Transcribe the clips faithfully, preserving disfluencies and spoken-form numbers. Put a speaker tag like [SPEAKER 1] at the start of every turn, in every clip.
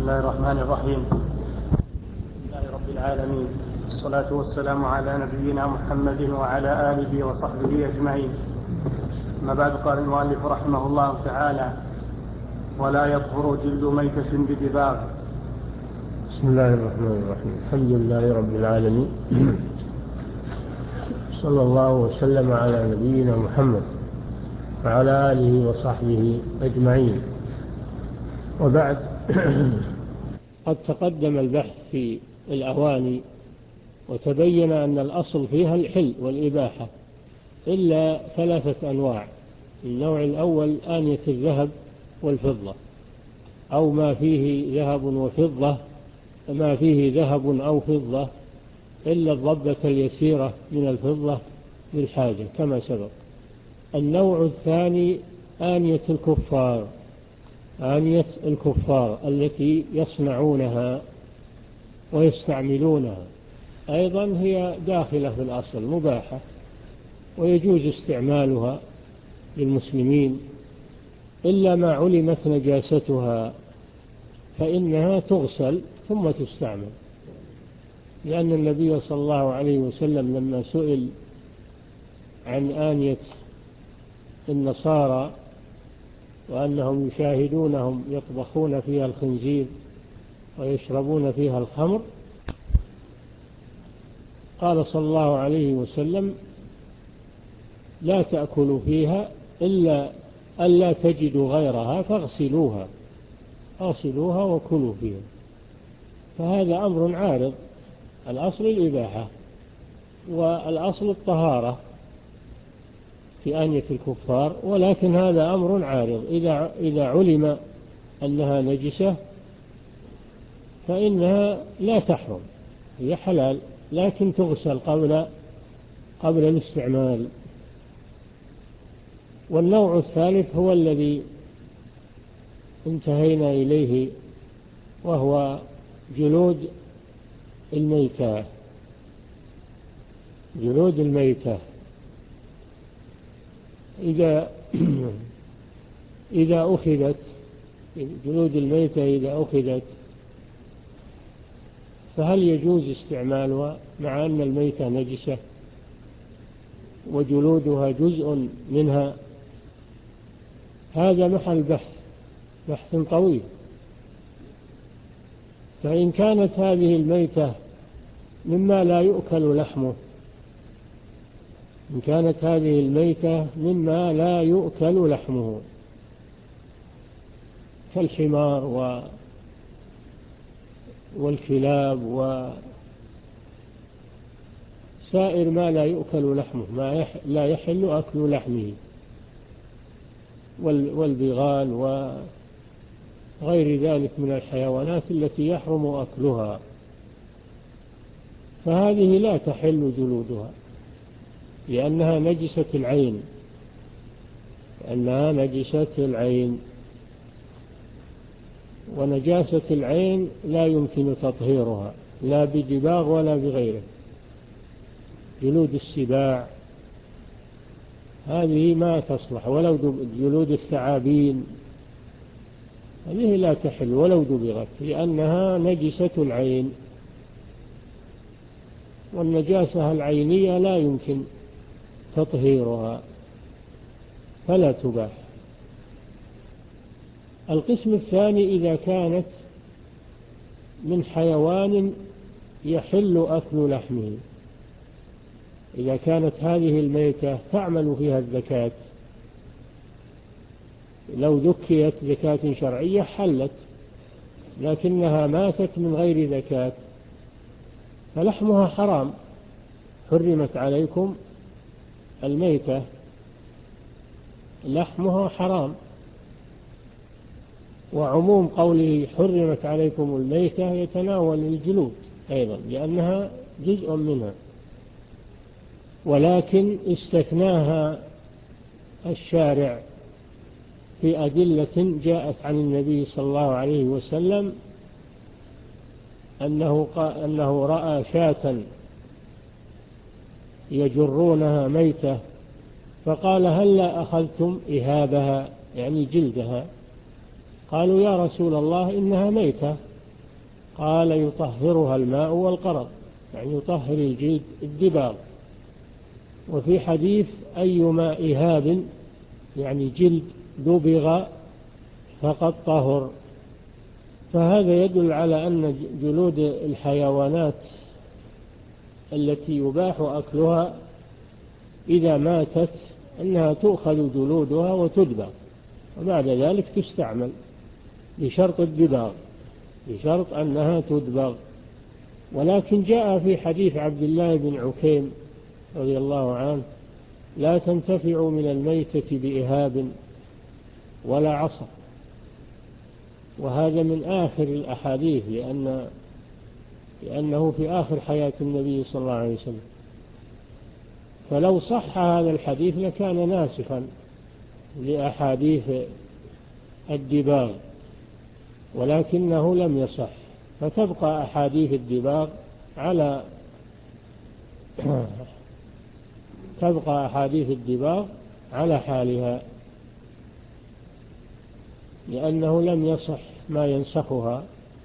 [SPEAKER 1] الله الرحمن الرحيم. لله رب العالمين، والصلاة والسلام على نبينا محمد وعلى آله وصحبه أجمعين. أما بعد، قال المؤلف رحمه الله تعالى: ولا يطهر جلد ميتة بدباغ.
[SPEAKER 2] بسم الله الرحمن الرحيم. الحمد لله رب العالمين، صلى الله وسلم على نبينا محمد وعلى آله وصحبه أجمعين. وبعد، قد تقدم البحث في الأواني وتبين أن الأصل فيها الحل والإباحة إلا ثلاثة أنواع. النوع الأول آنية الذهب والفضة، أو ما فيه ذهب وفضة، ما فيه ذهب أو فضة إلا الضبة اليسيرة من الفضة للحاجة كما سبق. النوع الثاني آنية الكفار، آنية الكفار التي يصنعونها ويستعملونها، أيضا هي داخلة في الأصل مباحة ويجوز استعمالها للمسلمين، إلا ما علمت نجاستها فإنها تغسل ثم تستعمل، لأن النبي صلى الله عليه وسلم لما سئل عن آنية النصارى وأنهم يشاهدونهم يطبخون فيها الخنزير ويشربون فيها الخمر، قال صلى الله عليه وسلم: لا تأكلوا فيها إلا ألا تجدوا غيرها فاغسلوها اغسلوها وكلوا فيها. فهذا أمر عارض، الأصل الإباحة والأصل الطهارة في آنية الكفار، ولكن هذا أمر عارض. إذا, إذا علم أنها نجسة فإنها لا تحرم، هي حلال، لكن تغسل قبل, قبل الاستعمال. والنوع الثالث هو الذي انتهينا إليه، وهو جلود الميتة. جلود الميتة إذا إذا أخذت جلود الميتة إذا أخذت فهل يجوز استعمالها مع أن الميتة نجسة وجلودها جزء منها؟ هذا محل بحث بحث طويل. فإن كانت هذه الميتة مما لا يؤكل لحمه إن كانت هذه الميتة مما لا يؤكل لحمه كالحمار و والكلاب وسائر ما لا يؤكل لحمه، ما يح... لا يحل أكل لحمه، وال... والبغال وغير ذلك من الحيوانات التي يحرم أكلها، فهذه لا تحل جلودها لأنها نجسة العين لأنها نجسة العين ونجاسة العين لا يمكن تطهيرها لا بدباغ ولا بغيره. جلود السباع هذه ما تصلح، ولو جلود الثعابين هذه لا تحل ولو دبغت، لأنها نجسة العين، والنجاسة العينية لا يمكن تطهيرها فلا تباح. القسم الثاني إذا كانت من حيوان يحل أكل لحمه، إذا كانت هذه الميتة تعمل فيها الزكاة، لو ذكيت زكاة شرعية حلت، لكنها ماتت من غير زكاة فلحمها حرام. حرمت عليكم الميتة، لحمها حرام. وعموم قوله حرمت عليكم الميتة يتناول الجلود أيضا لأنها جزء منها، ولكن استثناها الشارع في أدلة جاءت عن النبي صلى الله عليه وسلم أنه, أنه رأى شاة يجرونها ميتة فقال: هلا أخذتم إهابها، يعني جلدها؟ قالوا: يا رسول الله إنها ميتة قال يطهرها الماء والقرض، يعني يطهر الجلد الدباغ. وفي حديث أيما إهاب، يعني جلد دبغ فقد طهر. فهذا يدل على أن جلود الحيوانات التي يباح أكلها إذا ماتت أنها تؤخذ جلودها وتدبغ، وبعد ذلك تستعمل بشرط الدباغ، بشرط أنها تدبغ. ولكن جاء في حديث عبد الله بن عكيم رضي الله عنه: لا تنتفع من الميتة بإهاب ولا عصا. وهذا من آخر الأحاديث، لأن لأنه في آخر حياة النبي صلى الله عليه وسلم. فلو صح هذا الحديث لكان ناسخا لأحاديث الدباغ، ولكنه لم يصح، فتبقى أحاديث الدباغ على تبقى أحاديث الدباغ على حالها، لأنه لم يصح ما ينسخها.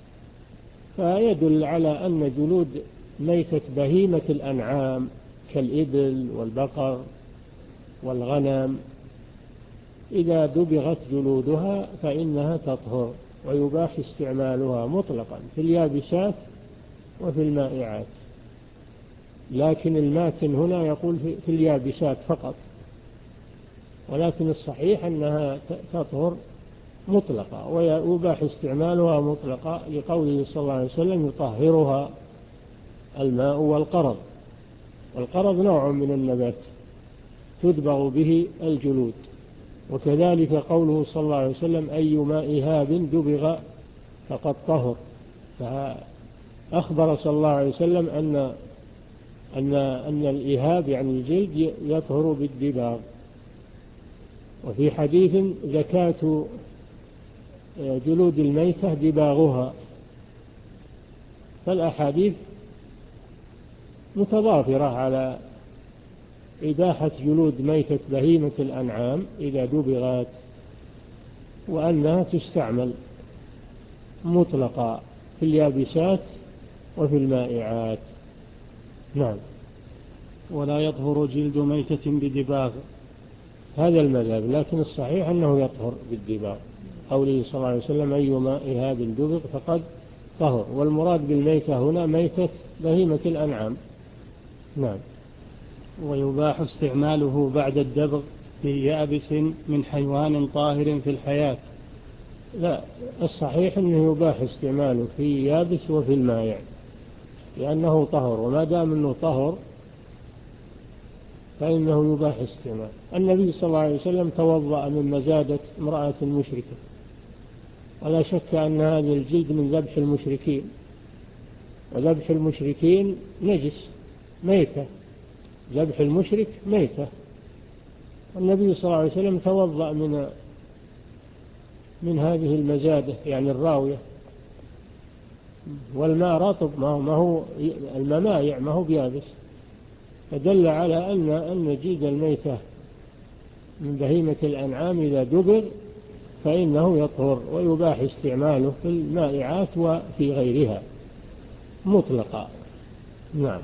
[SPEAKER 2] فيدل على أن جلود ميتة بهيمة الأنعام كالإبل والبقر والغنم إذا دبغت جلودها فإنها تطهر، ويباح استعمالها مطلقا في اليابسات وفي المائعات. لكن الماتن هنا يقول في اليابسات فقط، ولكن الصحيح أنها تطهر مطلقة، ويباح استعمالها مطلقة لقوله صلى الله عليه وسلم: يطهرها الماء والقرض. والقرض نوع من النبات تدبغ به الجلود. وكذلك قوله صلى الله عليه وسلم: أيما إهاب دبغ فقد طهر. فأخبر صلى الله عليه وسلم أن أن أن الإهاب يعني الجلد يطهر بالدباغ. وفي حديث: زكاة جلود الميتة دباغها. فالأحاديث متضافرة على إباحة جلود ميتة بهيمة الأنعام إذا دبغت، وأنها تستعمل مطلقا في اليابسات وفي المائعات. نعم.
[SPEAKER 1] ولا يطهر جلد ميتة بدباغ،
[SPEAKER 2] هذا المذهب، لكن الصحيح أنه يطهر بالدباغ، قوله صلى الله عليه وسلم: أيما إهاب دبغ فقد طهر. والمراد بالميتة هنا ميتة بهيمة الأنعام. نعم.
[SPEAKER 1] ويباح استعماله بعد الدبغ في يابس من حيوان طاهر في الحياة.
[SPEAKER 2] لا، الصحيح أنه يباح استعماله في يابس وفي المائع، لأنه طهر، وما دام أنه طهر فإنه يباح استعمال. النبي صلى الله عليه وسلم توضأ من مزادة امرأة مشركة، ولا شك أن هذا الجلد من ذبح المشركين، وذبح المشركين نجس ميتة، ذبح المشرك ميتة. النبي صلى الله عليه وسلم توضأ من من هذه المزادة، يعني الراوية، والماء رطب، ما هو, ما هو الماء مائع، ما هو بيابس، فدل على أن أن جلد الميتة من بهيمة الأنعام إذا دبر فإنه يطهر، ويباح استعماله في المائعات وفي غيرها مطلقا. نعم.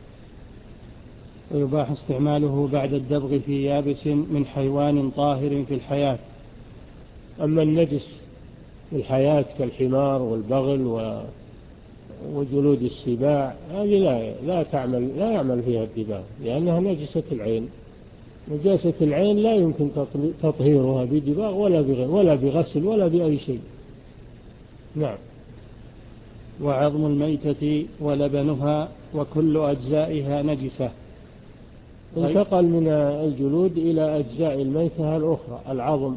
[SPEAKER 1] ويباح استعماله بعد الدبغ في يابس من حيوان طاهر في الحياة.
[SPEAKER 2] أما النجس في الحياة كالحمار والبغل وجلود السباع هذه لا لا تعمل لا يعمل فيها الدباغ، لأنها نجسة العين. نجاسة العين لا يمكن تطهيرها بدباغ ولا بغير ولا بغسل ولا بأي شيء. نعم.
[SPEAKER 1] وعظم الميتة ولبنها وكل أجزائها نجسة.
[SPEAKER 2] انتقل من الجلود إلى أجزاء الميتة الأخرى. العظم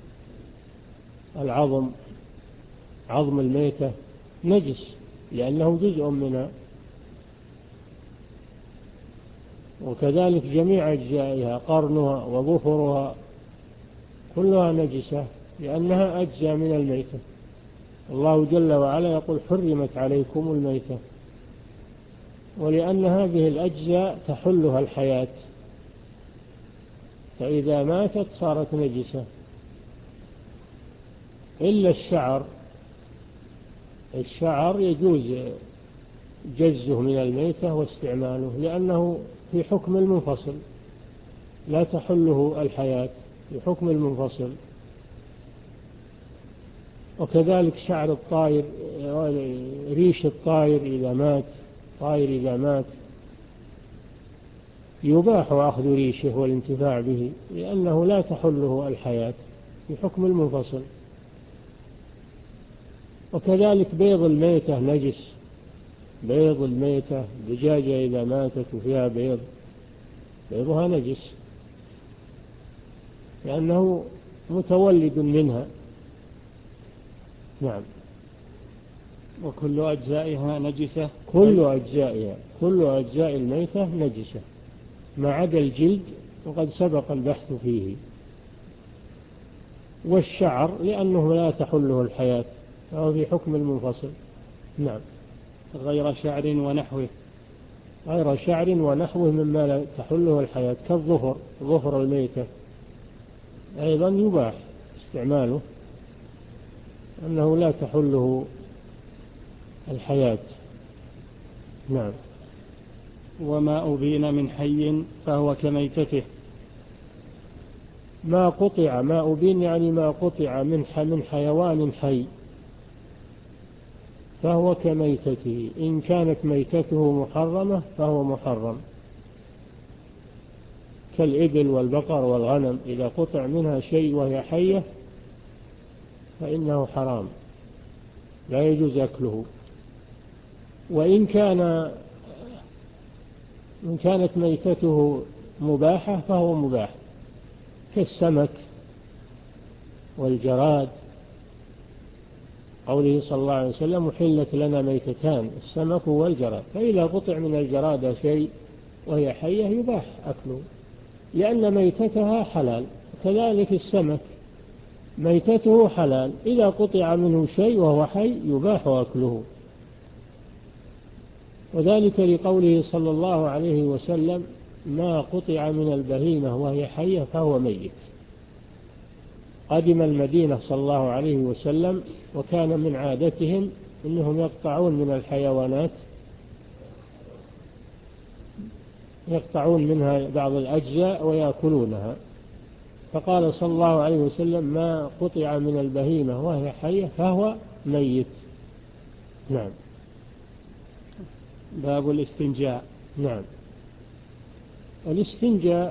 [SPEAKER 2] العظم عظم الميتة نجس لأنه جزء منها، وكذلك جميع أجزائها، قرنها وظفرها كلها نجسة لأنها أجزاء من الميتة. الله جل وعلا يقول: حرمت عليكم الميتة، ولأن هذه الأجزاء تحلها الحياة، فإذا ماتت صارت نجسة، إلا الشعر الشعر يجوز جزه من الميتة واستعماله، لأنه في حكم المنفصل لا تحله الحياة، في حكم المنفصل. وكذلك شعر الطائر، ريش الطائر إذا مات، طائر إذا مات يباح أخذ ريشه والانتفاع به، لأنه لا تحله الحياة في حكم المنفصل. وكذلك بيض الميتة نجس، بيض الميتة، دجاجة إذا ماتت وفيها بيض بيضها نجس، لأنه متولد منها. نعم.
[SPEAKER 1] وكل أجزائها نجسة،
[SPEAKER 2] كل أجزائها، كل أجزاء الميتة نجسة ما عدا الجلد، وقد سبق البحث فيه. والشعر لأنه لا تحله الحياة فهو في حكم المنفصل. نعم.
[SPEAKER 1] غير شعر ونحوه،
[SPEAKER 2] غير شعر ونحوه مما لا تحله الحياة، كالظفر، ظفر الميتة أيضا يباح استعماله، أنه لا تحله الحياة. نعم.
[SPEAKER 1] وما أبين من حي فهو كميتته.
[SPEAKER 2] ما قطع، ما أبين يعني ما قطع من من حيوان حي فهو كميتته، إن كانت ميتته محرمة فهو محرم، كالإبل والبقر والغنم، إذا قطع منها شيء وهي حية فإنه حرام لا يجوز أكله. وإن كان إن كانت ميتته مباحة فهو مباح، كالسمك والجراد، قوله صلى الله عليه وسلم محلت لنا ميتتان السمك والجراد، فإذا قطع من الجراد شيء وهي حية يباح أكله لأن ميتتها حلال. كذلك السمك ميتته حلال، إذا قطع منه شيء وهو حي يباح أكله. وذلك لقوله صلى الله عليه وسلم ما قطع من البهيمة وهي حية فهو ميت. قدم المدينة صلى الله عليه وسلم وكان من عادتهم أنهم يقطعون من الحيوانات، يقطعون منها بعض الأجزاء ويأكلونها، فقال صلى الله عليه وسلم ما قطع من البهيمة وهي حية فهو ميت. نعم.
[SPEAKER 1] باب الاستنجاء.
[SPEAKER 2] نعم. الاستنجاء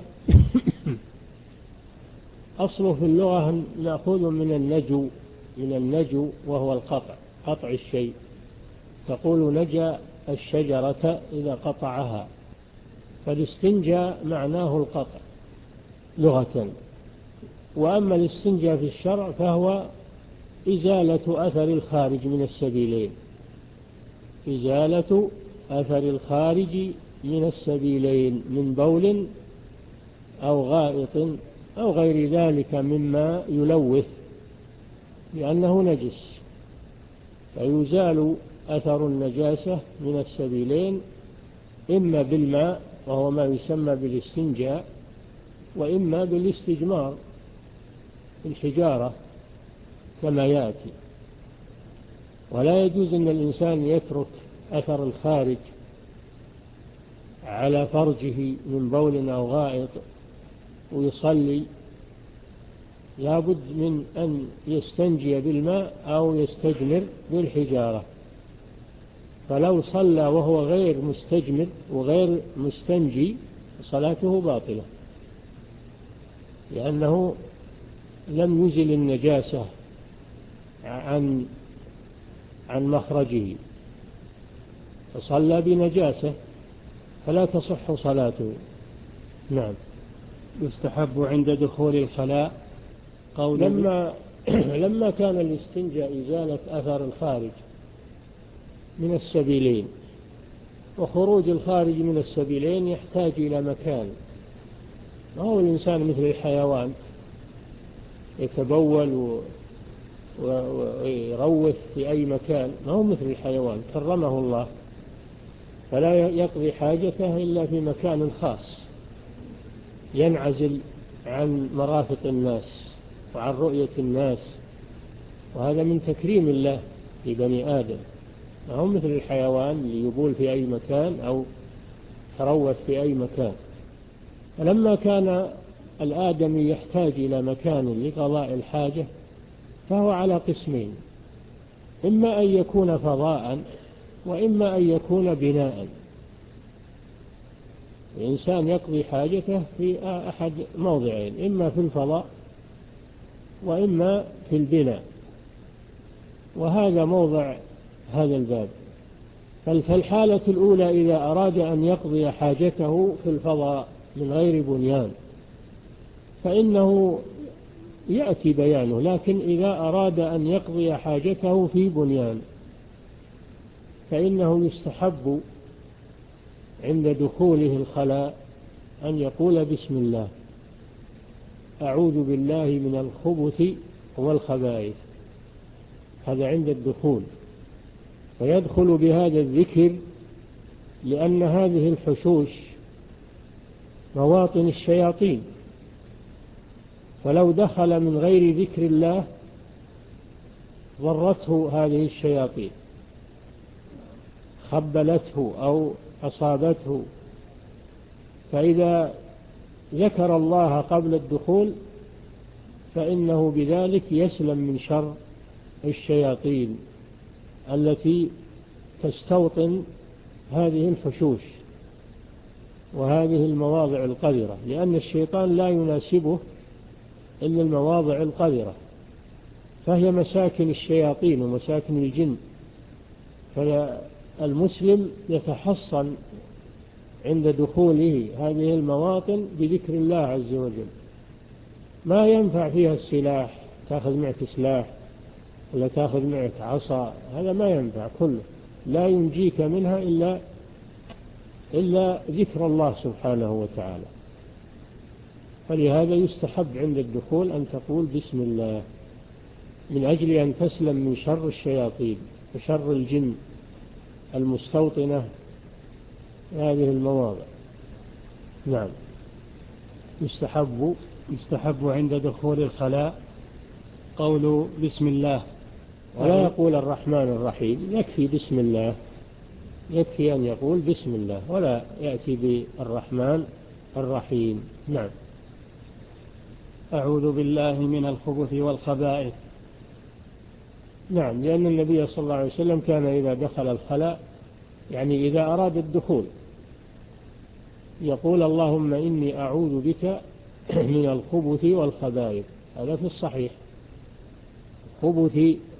[SPEAKER 2] أصله في اللغة مأخوذ من النجو، من النجو وهو القطع، قطع الشيء، تقول نجا الشجرة إذا قطعها، فالاستنجاء معناه القطع لغة. وأما الاستنجاء في الشرع فهو إزالة أثر الخارج من السبيلين، إزالة أثر الخارج من السبيلين من بول أو غائط أو غير ذلك مما يلوث لأنه نجس، فيزال أثر النجاسة من السبيلين إما بالماء وهو ما يسمى بالاستنجاء، وإما بالاستجمار الحجارة كما يأتي. ولا يجوز أن الإنسان يترك أثر الخارج على فرجه من بول أو غائط ويصلي، لابد من أن يستنجي بالماء أو يستجمر بالحجارة. فلو صلى وهو غير مستجمر وغير مستنجي صلاته باطلة، لأنه لم يزل النجاسة عن عن مخرجه، فصلى بنجاسة فلا تصح صلاته. نعم.
[SPEAKER 1] يستحب عند دخول الخلاء قول
[SPEAKER 2] لما لما كان الاستنجاء إزالة أثر الخارج من السبيلين، وخروج الخارج من السبيلين يحتاج إلى مكان، ما هو الإنسان مثل الحيوان يتبول ويروث في أي مكان، ما هو مثل الحيوان كرمه الله، فلا يقضي حاجته إلا في مكان خاص ينعزل عن مرافق الناس وعن رؤية الناس، وهذا من تكريم الله لبني آدم، ما هم مثل الحيوان اللي يبول في أي مكان أو تروث في أي مكان. فلما كان الآدمي يحتاج إلى مكان لقضاء الحاجة فهو على قسمين، إما أن يكون فضاء وإما أن يكون بناء. الإنسان يقضي حاجته في أحد موضعين، إما في الفضاء وإما في البناء، وهذا موضع هذا الباب. فالحالة الأولى إذا أراد أن يقضي حاجته في الفضاء من غير بنيان فإنه يأتي بيانه، لكن إذا أراد أن يقضي حاجته في بنيان فإنه يستحب عند دخوله الخلاء أن يقول بسم الله، أعوذ بالله من الخبث والخبائث، هذا عند الدخول. فيدخل بهذا الذكر لأن هذه الحشوش مواطن الشياطين، فلو دخل من غير ذكر الله ضرته هذه الشياطين، خبلته أو أصابته. فإذا ذكر الله قبل الدخول فإنه بذلك يسلم من شر الشياطين التي تستوطن هذه الحشوش وهذه المواضع القذرة، لأن الشيطان لا يناسبه إلا المواضع القذرة، فهي مساكن الشياطين ومساكن الجن. فالمسلم يتحصن عند دخوله هذه المواطن بذكر الله عز وجل. ما ينفع فيها السلاح، تأخذ معك سلاح ولا تأخذ معك عصا، هذا ما ينفع كله، لا ينجيك منها إلا إلا ذكر الله سبحانه وتعالى. فلهذا يستحب عند الدخول أن تقول بسم الله من أجل أن تسلم من شر الشياطين وشر الجن المستوطنة هذه المواضع. نعم. يستحب يستحب عند دخول الخلاء قول بسم الله، ولا يقول الرحمن الرحيم، يكفي بسم الله، يكفي أن يقول بسم الله ولا يأتي بالرحمن الرحيم. نعم.
[SPEAKER 1] أعوذ بالله من الخبث والخبائث.
[SPEAKER 2] نعم، لأن النبي صلى الله عليه وسلم كان إذا دخل الخلاء، يعني إذا أراد الدخول، يقول اللهم إني أعوذ بك من الخبث والخبائث. هذا في الصحيح. خبث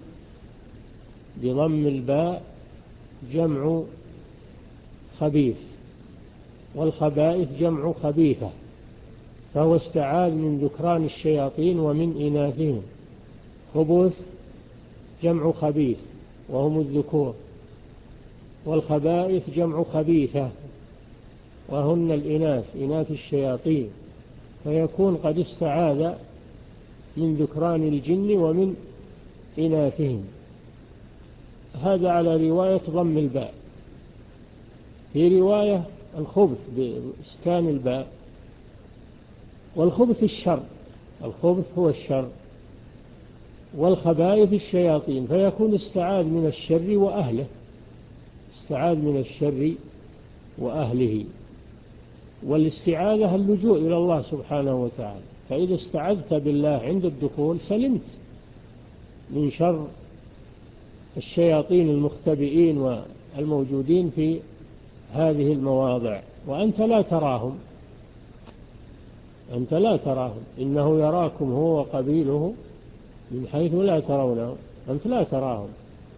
[SPEAKER 2] بضم الباء جمع خبيث، والخبائث جمع خبيثة، فهو استعاذ من ذكران الشياطين ومن إناثهم. خبث جمع خبيث وهم الذكور، والخبائث جمع خبيثة وهن الإناث، إناث الشياطين، فيكون قد استعاذ من ذكران الجن ومن إناثهم. هذا على رواية ضم الباء. في رواية الخبث بإسكان الباء. والخبث الشر، الخبث هو الشر، والخبائث الشياطين، فيكون استعاذ من الشر وأهله، استعاذ من الشر وأهله. والاستعاذة اللجوء إلى الله سبحانه وتعالى، فإذا استعذت بالله عند الدخول سلمت من شر الشياطين المختبئين والموجودين في هذه المواضع، وأنت لا تراهم، أنت لا تراهم، إنه يراكم هو وقبيله من حيث لا ترونه، أنت لا تراهم،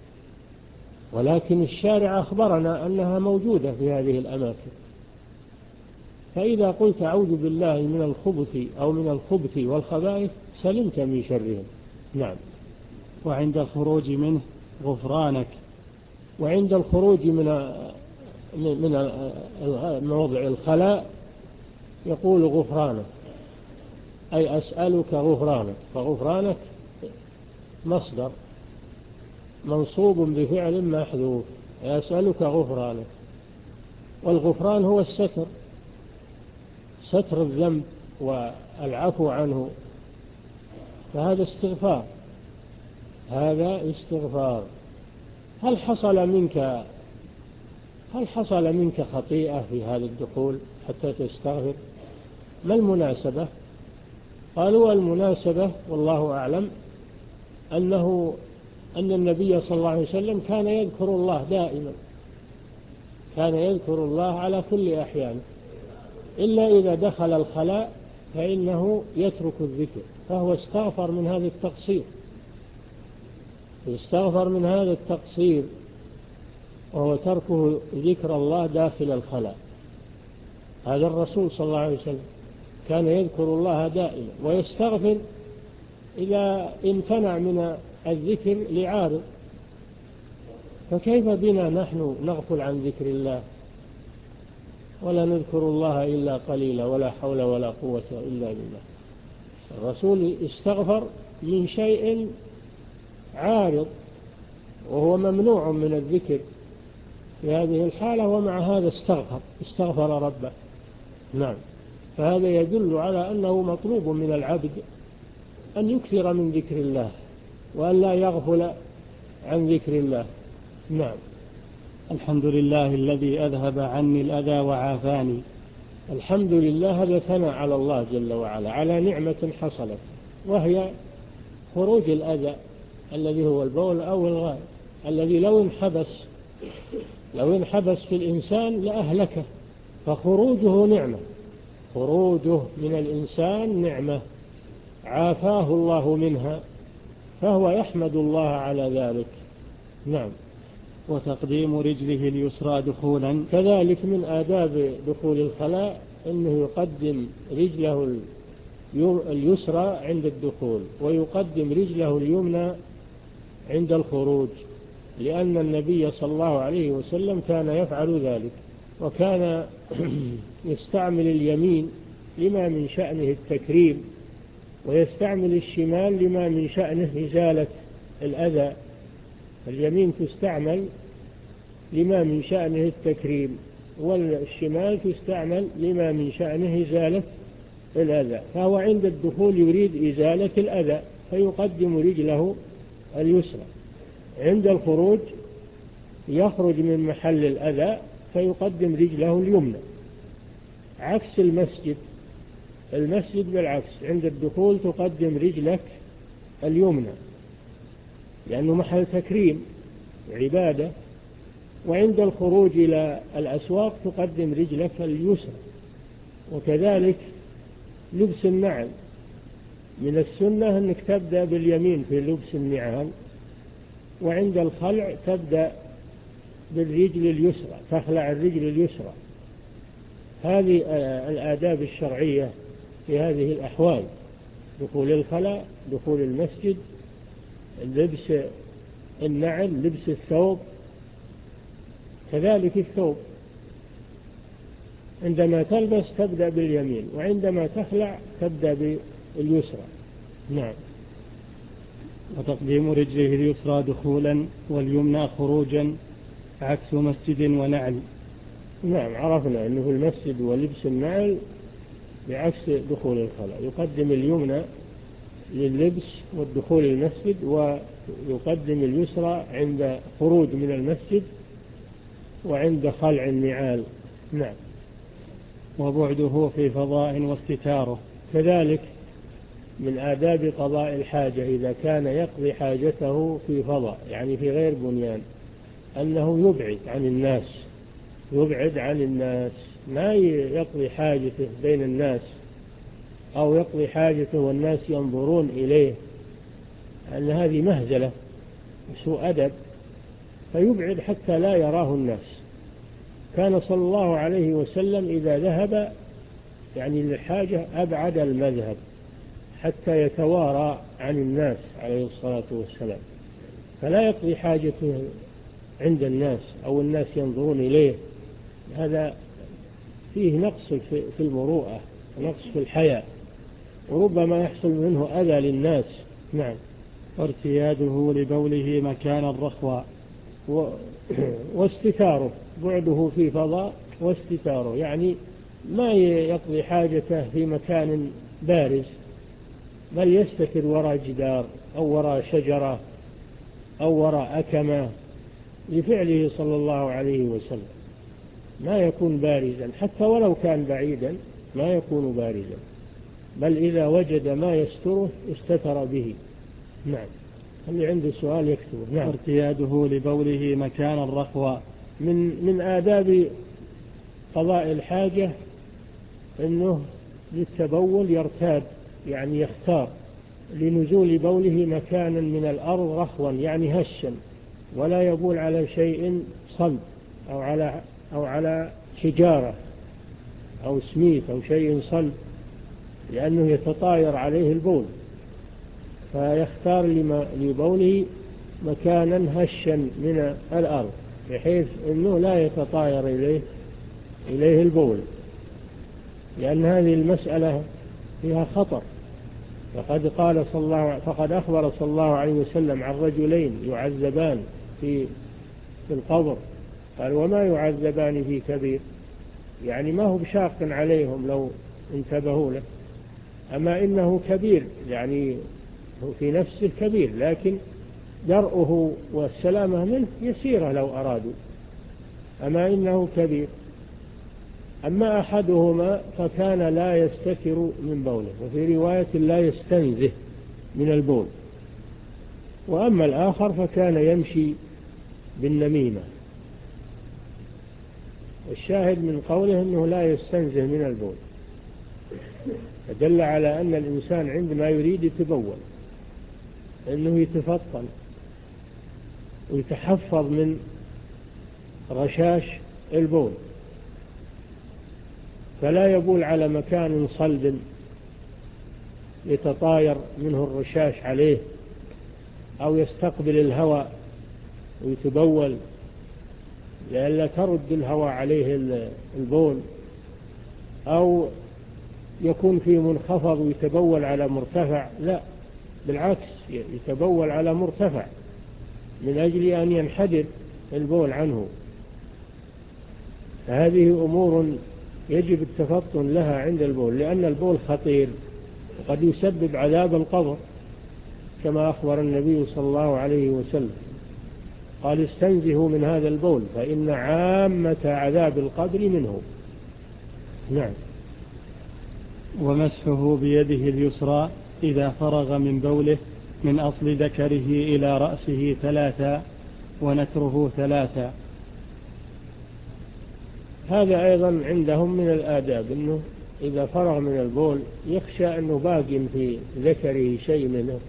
[SPEAKER 2] ولكن الشارع أخبرنا أنها موجودة في هذه الأماكن. فإذا قلت أعوذ بالله من الخبث أو من الخبث والخبائث سلمت من شرهم. نعم.
[SPEAKER 1] وعند الخروج منه غفرانك.
[SPEAKER 2] وعند الخروج من من موضع الخلاء يقول غفرانك، أي أسألك غفرانك. فغفرانك مصدر منصوب بفعل محذوف، أسألك غفرانك. والغفران هو الستر، ستر الذنب والعفو عنه، فهذا استغفار، هذا استغفار. هل حصل منك هل حصل منك خطيئة في هذا الدخول حتى تستغفر؟ ما المناسبة؟ قالوا المناسبة والله أعلم أنه أن النبي صلى الله عليه وسلم كان يذكر الله دائما، كان يذكر الله على كل أحيانه، إلا إذا دخل الخلاء فإنه يترك الذكر، فهو استغفر من هذا التقصير، استغفر من هذا التقصير وهو تركه ذكر الله داخل الخلاء. هذا الرسول صلى الله عليه وسلم كان يذكر الله دائما ويستغفر إذا امتنع من الذكر لعارض، فكيف بنا نحن نغفل عن ذكر الله ولا نذكر الله إلا قليلا ولا حول ولا قوة إلا بالله؟ الرسول استغفر من شيء عارض وهو ممنوع من الذكر في هذه الحالة، ومع هذا استغفر استغفر ربه. نعم، فهذا يدل على أنه مطلوب من العبد أن يكثر من ذكر الله وأن لا يغفل عن ذكر الله. نعم.
[SPEAKER 1] الحمد لله الذي أذهب عني الأذى وعافاني.
[SPEAKER 2] الحمد لله، هذا ثناء على الله جل وعلا على نعمة حصلت، وهي خروج الأذى الذي هو البول أو الغائط، الذي لو انحبس لو انحبس في الإنسان لأهلكه، فخروجه نعمة، خروجه من الإنسان نعمة عافاه الله منها، فهو يحمد الله على ذلك. نعم.
[SPEAKER 1] وتقديم رجله اليسرى دخولا،
[SPEAKER 2] كذلك من آداب دخول الخلاء أنه يقدم رجله اليسرى عند الدخول ويقدم رجله اليمنى عند الخروج، لأن النبي صلى الله عليه وسلم كان يفعل ذلك، وكان يستعمل اليمين لما من شأنه التكريم، ويستعمل الشمال لما من شأنه إزالة الأذى. اليمين تستعمل لما من شأنه التكريم، والشمال تستعمل لما من شأنه إزالة الأذى، فهو عند الدخول يريد إزالة الأذى فيقدم رجله اليسرى، عند الخروج يخرج من محل الأذى فيقدم رجله اليمنى، عكس المسجد. المسجد بالعكس، عند الدخول تقدم رجلك اليمنى لأنه محل تكريم عبادة، وعند الخروج إلى الأسواق تقدم رجلك اليسرى. وكذلك لبس النعل، من السنة أنك تبدأ باليمين في لبس النعال، وعند الخلع تبدأ بالرجل اليسرى، تخلع الرجل اليسرى. هذه الآداب الشرعية في هذه الأحوال: دخول الخلاء، دخول المسجد، لبس النعل، لبس الثوب. كذلك الثوب عندما تلبس تبدأ باليمين، وعندما تخلع تبدأ باليسرى. نعم.
[SPEAKER 1] وتقديم رجله اليسرى دخولا واليمنى خروجا، عكس مسجد ونعل.
[SPEAKER 2] نعم، عرفنا أنه المسجد ولبس النعل بعكس دخول الخلاء، يقدم اليمنى لللبس والدخول المسجد، ويقدم اليسرى عند خروج من المسجد وعند خلع النعال. نعم.
[SPEAKER 1] وبعده في فضاء واستتاره،
[SPEAKER 2] كذلك من آداب قضاء الحاجة إذا كان يقضي حاجته في فضاء، يعني في غير بنيان، أنه يبعد عن الناس، يبعد عن الناس، ما يقضي حاجته بين الناس أو يقضي حاجته والناس ينظرون إليه، أن هذه مهزلة وسوء أدب، فيبعد حتى لا يراه الناس. كان صلى الله عليه وسلم إذا ذهب يعني للحاجة أبعد المذهب حتى يتوارى عن الناس عليه الصلاة والسلام، فلا يقضي حاجته عند الناس أو الناس ينظرون إليه، هذا فيه نقص في المروءة، نقص في الحياء، وربما يحصل منه أذى للناس. نعم.
[SPEAKER 1] وارتياده لبوله مكان الرخوة،
[SPEAKER 2] و... واستتاره، بعده في فضاء واستتاره، يعني ما يقضي حاجته في مكان بارز، بل يستتر وراء جدار أو وراء شجرة أو وراء أكمة لفعله صلى الله عليه وسلم، ما يكون بارزا حتى ولو كان بعيدا، ما يكون بارزا، بل إذا وجد ما يستره استتر به. نعم. اللي عنده سؤال يكتبه. نعم.
[SPEAKER 1] ارتياده لبوله مكانا رخوا.
[SPEAKER 2] من من آداب قضاء الحاجة أنه للتبول يرتاد، يعني يختار لنزول بوله مكانا من الأرض رخوا، يعني هشا، ولا يبول على شيء صلب أو على أو على حجارة أو سميث أو شيء صلب، لأنه يتطاير عليه البول، فيختار لبوله مكانا هشا من الأرض بحيث أنه لا يتطاير إليه إليه البول، لأن هذه المسألة فيها خطر. فقد قال صلى الله فقد أخبر صلى الله عليه وسلم عن رجلين يعذبان في في القبر، قال وما يعذبان في كبير، يعني ما هو بشاق عليهم لو انتبهوا له، أما إنه كبير، يعني هو في نفسه كبير، لكن درءه والسلامة منه يسيرة لو أرادوا، أما إنه كبير. أما أحدهما فكان لا يستتر من بوله، وفي رواية لا يستنزه من البول، وأما الآخر فكان يمشي بالنميمة. الشاهد من قوله أنه لا يستنزه من البول فدل على أن الإنسان عندما يريد يتبول أنه يتفطن ويتحفظ من رشاش البول، فلا يبول على مكان صلب يتطاير منه الرشاش عليه، أو يستقبل الهواء ويتبول لئلا ترد الهواء عليه البول، أو يكون في منخفض ويتبول على مرتفع، لا، بالعكس يتبول على مرتفع من أجل أن ينحدر البول عنه. هذه أمور يجب التفطن لها عند البول، لأن البول خطير وقد يسبب عذاب القبر، كما أخبر النبي صلى الله عليه وسلم قال استنزهوا من هذا البول فإن عامة عذاب القبر منه. نعم.
[SPEAKER 1] ومسحه بيده اليسرى إذا فرغ من بوله من أصل ذكره إلى رأسه ثلاثا ونتره ثلاثا.
[SPEAKER 2] هذا أيضا عندهم من الآداب، أنه إذا فرغ من البول يخشى أنه باق في ذكره شيء منه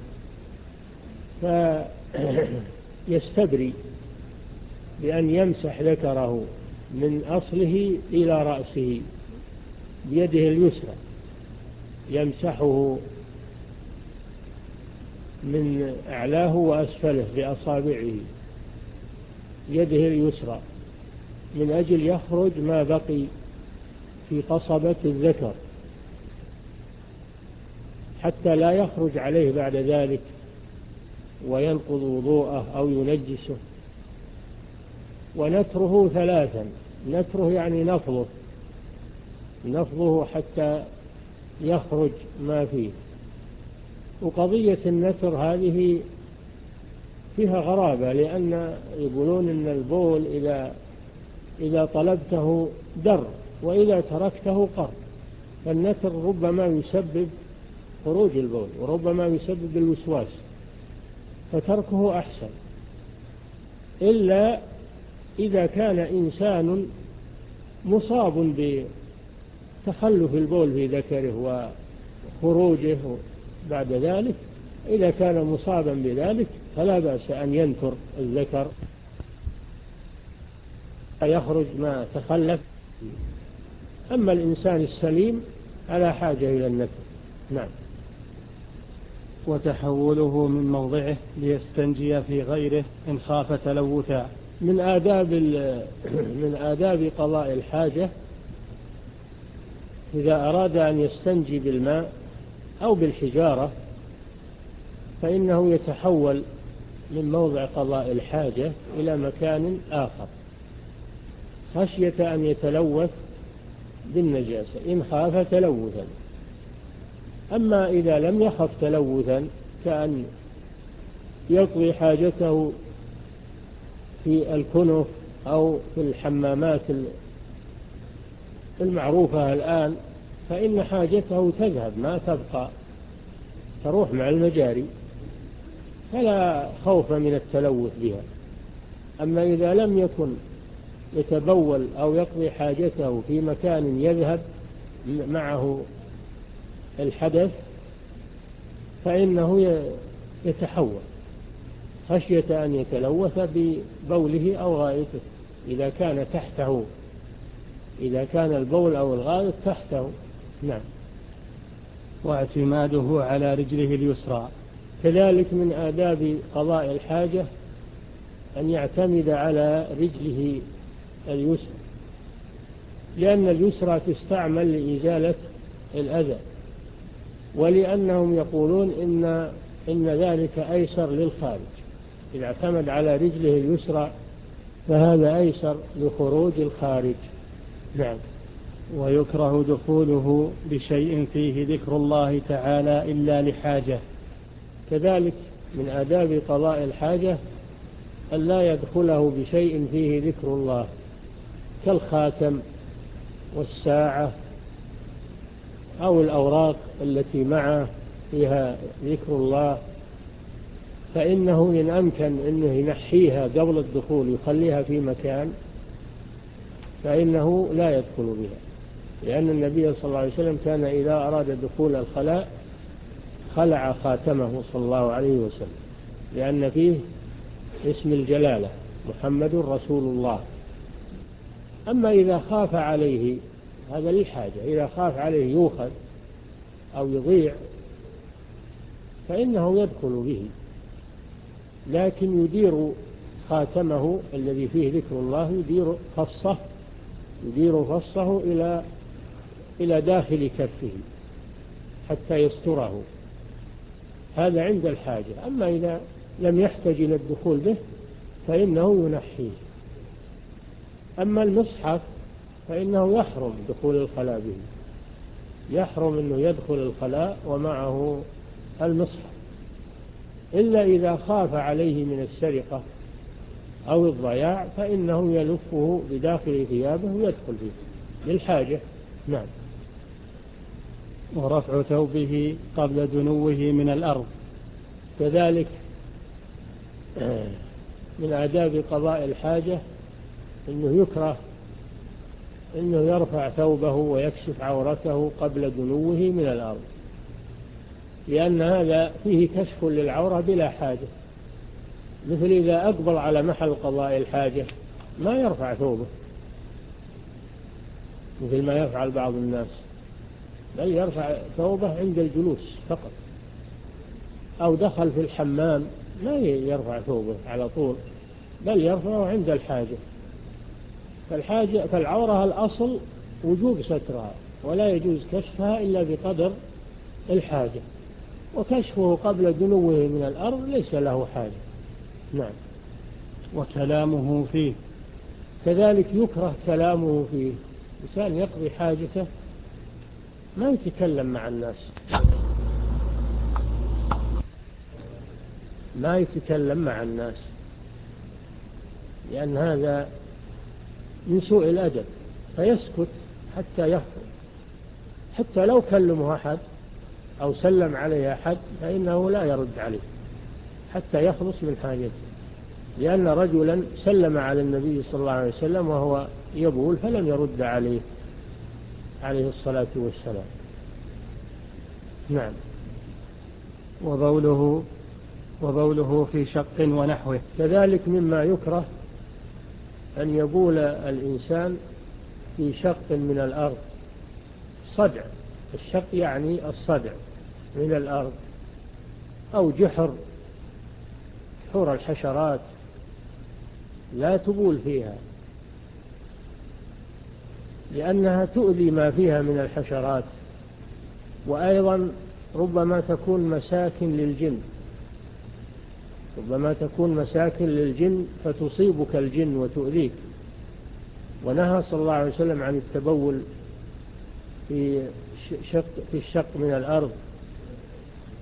[SPEAKER 2] فيستبري بأن يمسح ذكره من أصله إلى رأسه بيده اليسرى، يمسحه من أعلاه وأسفله بأصابعه يده اليسرى من أجل يخرج ما بقي في قصبة الذكر، حتى لا يخرج عليه بعد ذلك وينقض وضوءه أو ينجسه. ونتره ثلاثا، نتره يعني نفضه نفضه حتى يخرج ما فيه. وقضية النتر هذه فيها غرابة، لأن يقولون إن البول إذا إذا طلبته در وإذا تركته قر، فالنتر ربما يسبب خروج البول وربما يسبب الوسواس، فتركه أحسن، إلا إذا كان إنسان مصاب بتخلف البول في ذكره وخروجه بعد ذلك، إذا كان مصابا بذلك فلا بأس أن ينتر الذكر يخرج ما تخلف. أما الإنسان السليم على حاجة إلى النتر. نعم.
[SPEAKER 1] وتحوله من موضعه ليستنجي في غيره إن خاف تلوثا.
[SPEAKER 2] من آداب من آداب قضاء الحاجة إذا أراد أن يستنجي بالماء أو بالحجارة فإنه يتحول من موضع قضاء الحاجة إلى مكان آخر خشية أن يتلوث بالنجاسة إن خاف تلوثا. أما إذا لم يخف تلوثا كأن يقضي حاجته في في الكنف أو في الحمامات المعروفة الآن، فإن حاجته تذهب ما تبقى، تروح مع المجاري، فلا خوف من التلوث بها. أما إذا لم يكن يتبول أو يقضي حاجته في مكان يذهب معه الحدث فإنه يتحول خشية أن يتلوث ببوله أو غائطه، إذا كان تحته، إذا كان البول أو الغائط تحته. نعم.
[SPEAKER 1] واعتماده على رجله اليسرى.
[SPEAKER 2] كذلك من آداب قضاء الحاجة أن يعتمد على رجله اليسرى، لأن اليسرى تستعمل لإزالة الأذى، ولأنهم يقولون إن, إن ذلك أيسر للخارج. إذا اعتمد على رجله اليسرى فهذا أيسر لخروج الخارج. نعم.
[SPEAKER 1] ويكره دخوله بشيء فيه ذكر الله تعالى إلا لحاجة.
[SPEAKER 2] كذلك من آداب قضاء الحاجة أن لا يدخله بشيء فيه ذكر الله، كالخاتم والساعة أو الأوراق التي معه فيها ذكر الله، فإنه إن أمكن أنه ينحيها قبل الدخول يخليها في مكان فإنه لا يدخل بها، لأن النبي صلى الله عليه وسلم كان إذا أراد دخول الخلاء خلع خاتمه صلى الله عليه وسلم، لأن فيه اسم الجلالة محمد رسول الله. أما إذا خاف عليه، هذا للحاجة، إذا خاف عليه يوخذ أو يضيع فإنه يدخل به، لكن يدير خاتمه الذي فيه ذكر الله، يدير فصه يدير فصه إلى إلى داخل كفه حتى يستره، هذا عند الحاجة. أما إذا لم يحتج إلى الدخول به فإنه ينحيه. أما المصحف فإنه يحرم دخول الخلاء به، يحرم أنه يدخل الخلاء ومعه المصحف، إلا إذا خاف عليه من السرقة أو الضياع فإنه يلفه بداخل ثيابه ويدخل به للحاجة. نعم.
[SPEAKER 1] ورفع ثوبه قبل دنوه من الأرض.
[SPEAKER 2] كذلك من آداب قضاء الحاجة أنه يكره أنه يرفع ثوبه ويكشف عورته قبل دنوه من الأرض، لأن هذا فيه كشف للعورة بلا حاجة، مثل إذا أقبل على محل قضاء الحاجة ما يرفع ثوبه مثل ما يفعل بعض الناس، بل يرفع ثوبه عند الجلوس فقط، أو دخل في الحمام ما يرفع ثوبه على طول، بل يرفعه عند الحاجة. فالحاجة فالعورة الأصل وجوب سترها، ولا يجوز كشفها إلا بقدر الحاجة، وكشفه قبل دنوه من الأرض ليس له حاجة. نعم.
[SPEAKER 1] وكلامه فيه.
[SPEAKER 2] كذلك يكره كلامه فيه، إنسان يقضي حاجته ما يتكلم مع الناس، ما يتكلم مع الناس، لأن هذا من سوء الأدب، فيسكت حتى يخرج، حتى لو كلمه أحد أو سلم عليه أحد فإنه لا يرد عليه حتى يخلص من حاجته، لأن رجلا سلم على النبي صلى الله عليه وسلم وهو يبول فلم يرد عليه عليه الصلاة والسلام. نعم.
[SPEAKER 1] وبوله وبوله في شق ونحوه.
[SPEAKER 2] كذلك مما يكره أن يبول الإنسان في شق من الأرض، صدع، الشق يعني الصدع من الأرض، أو جحر، جحور الحشرات لا تبول فيها، لأنها تؤذي ما فيها من الحشرات، وأيضا ربما تكون مساكن للجن، ربما تكون مساكن للجن فتصيبك الجن وتؤذيك. ونهى صلى الله عليه وسلم عن التبول في شق في الشق من الأرض